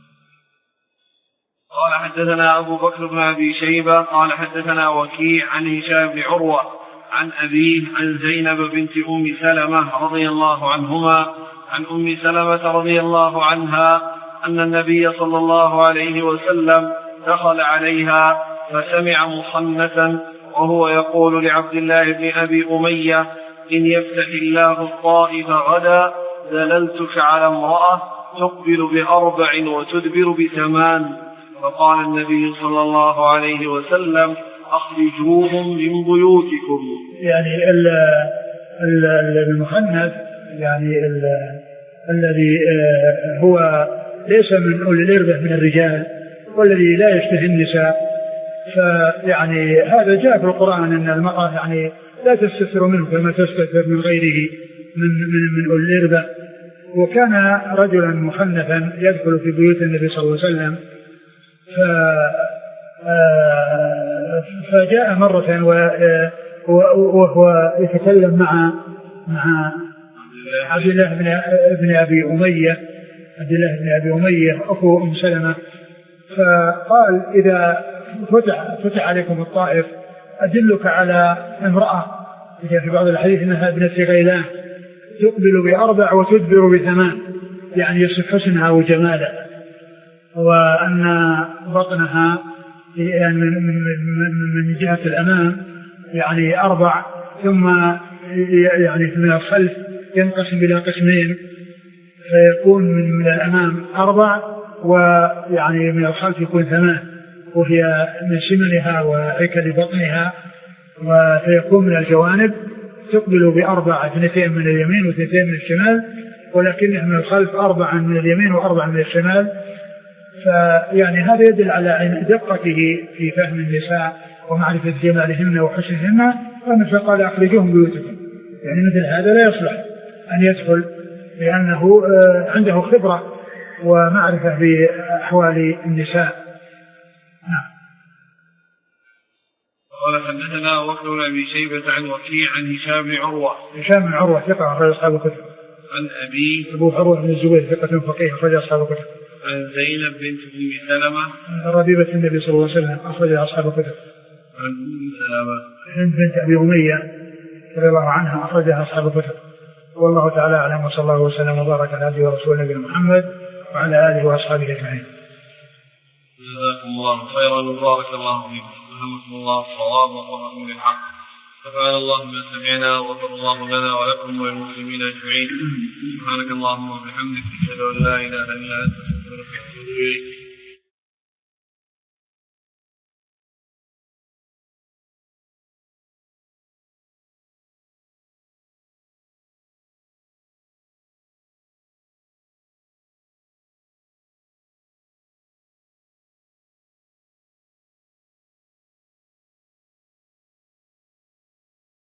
Speaker 1: قال حدثنا أبو بكر بن أبي شيبة قال حدثنا وكيع عن هشام بن عروة عن أبيه عن زينب بنت أم سلمة رضي الله عنهما عن أم سلمة رضي الله عنها أن النبي صلى الله عليه وسلم دخل عليها فسمع مصنفا وهو يقول لعبد الله بن أبي أمية إن يفتح الله الطائف غدا دللتك على امرأة تقبل بأربع وتدبر بثمان. فقال النبي صلى الله عليه وسلم أخرجوهم من بيوتكم.
Speaker 2: يعني المخنث يعني الذي هو ليس من أولي الإربة من الرجال والذي لا يشتهي النساء، فيعني هذا جاء في القرآن أن المرأة يعني لا تستتر منه كما تستتر من غيره من, من, من أولي الإربة. وكان رجلا مخنثا يدخل في بيوت النبي صلى الله عليه وسلم فجاء مرة وهو يتكلم مع مع عبد الله بن أبي أمية عبد الله بن أبي أمية أخو أم سلمة، فقال إذا فتح, فتح عليكم الطائف أدلك على امرأة في بعض الحديث أنها ابنة غيلان تقبل بأربع وتدبر بثمان، يعني يصف حسنها وجمالها، وأن بطنها يعني من جهة الأمام يعني أربع، ثم يعني من الخلف ينقسم إلى قسمين فيكون من الأمام أربع ويعني من الخلف يكون ثمان، وهي من سمنها وهيكل بطنها، وفيكون من الجوانب تقبل بأربع، اثنتين من اليمين واثنتين من الشمال، ولكنها من الخلف أربعة من اليمين وأربعة من الشمال. فيعني هذا يدل على دقته في فهم النساء ومعرفة جمالهن وحسنهن، فقال أخرجوهم بيوتكم. يعني مثل هذا لا يصلح أن يدخل لأنه عنده خبرة ومعرفة بأحوال النساء. نعم.
Speaker 1: قال حدثنا وكل بن أبي شيبة عن وكيع عن هشام بن عروة.
Speaker 2: هشام بن عروة ثقة أخرج أصحاب الكتب.
Speaker 1: عن أبي
Speaker 2: أبو عروة بن الزبير ثقة فقيه أخرج أصحاب الكتب.
Speaker 1: عن زينب بنت أم سلمة
Speaker 2: ربيبة النبي صلى الله عليه وسلم أخرج أصحاب الكتب.
Speaker 1: عن أم سلمة
Speaker 2: هند بنت أبي أمية رضي الله عنها أخرجها أصحاب الكتب. والله تعالى أعلم، وصلى الله وسلم وبارك على عبده ورسوله نبينا محمد وعلى آله وأصحابه أجمعين.
Speaker 1: جزاكم الله خيرا وبارك الله فيكم، ألهمكم الله الصواب ووفقكم للحق، نفعنا الله بما سمعنا وغفر الله لنا ولكم وللمسلمين أجمعين. سبحانك اللهم وبحمدك، أشهد أن لا إله إلا أنت، أستغفرك وأتوب إليك.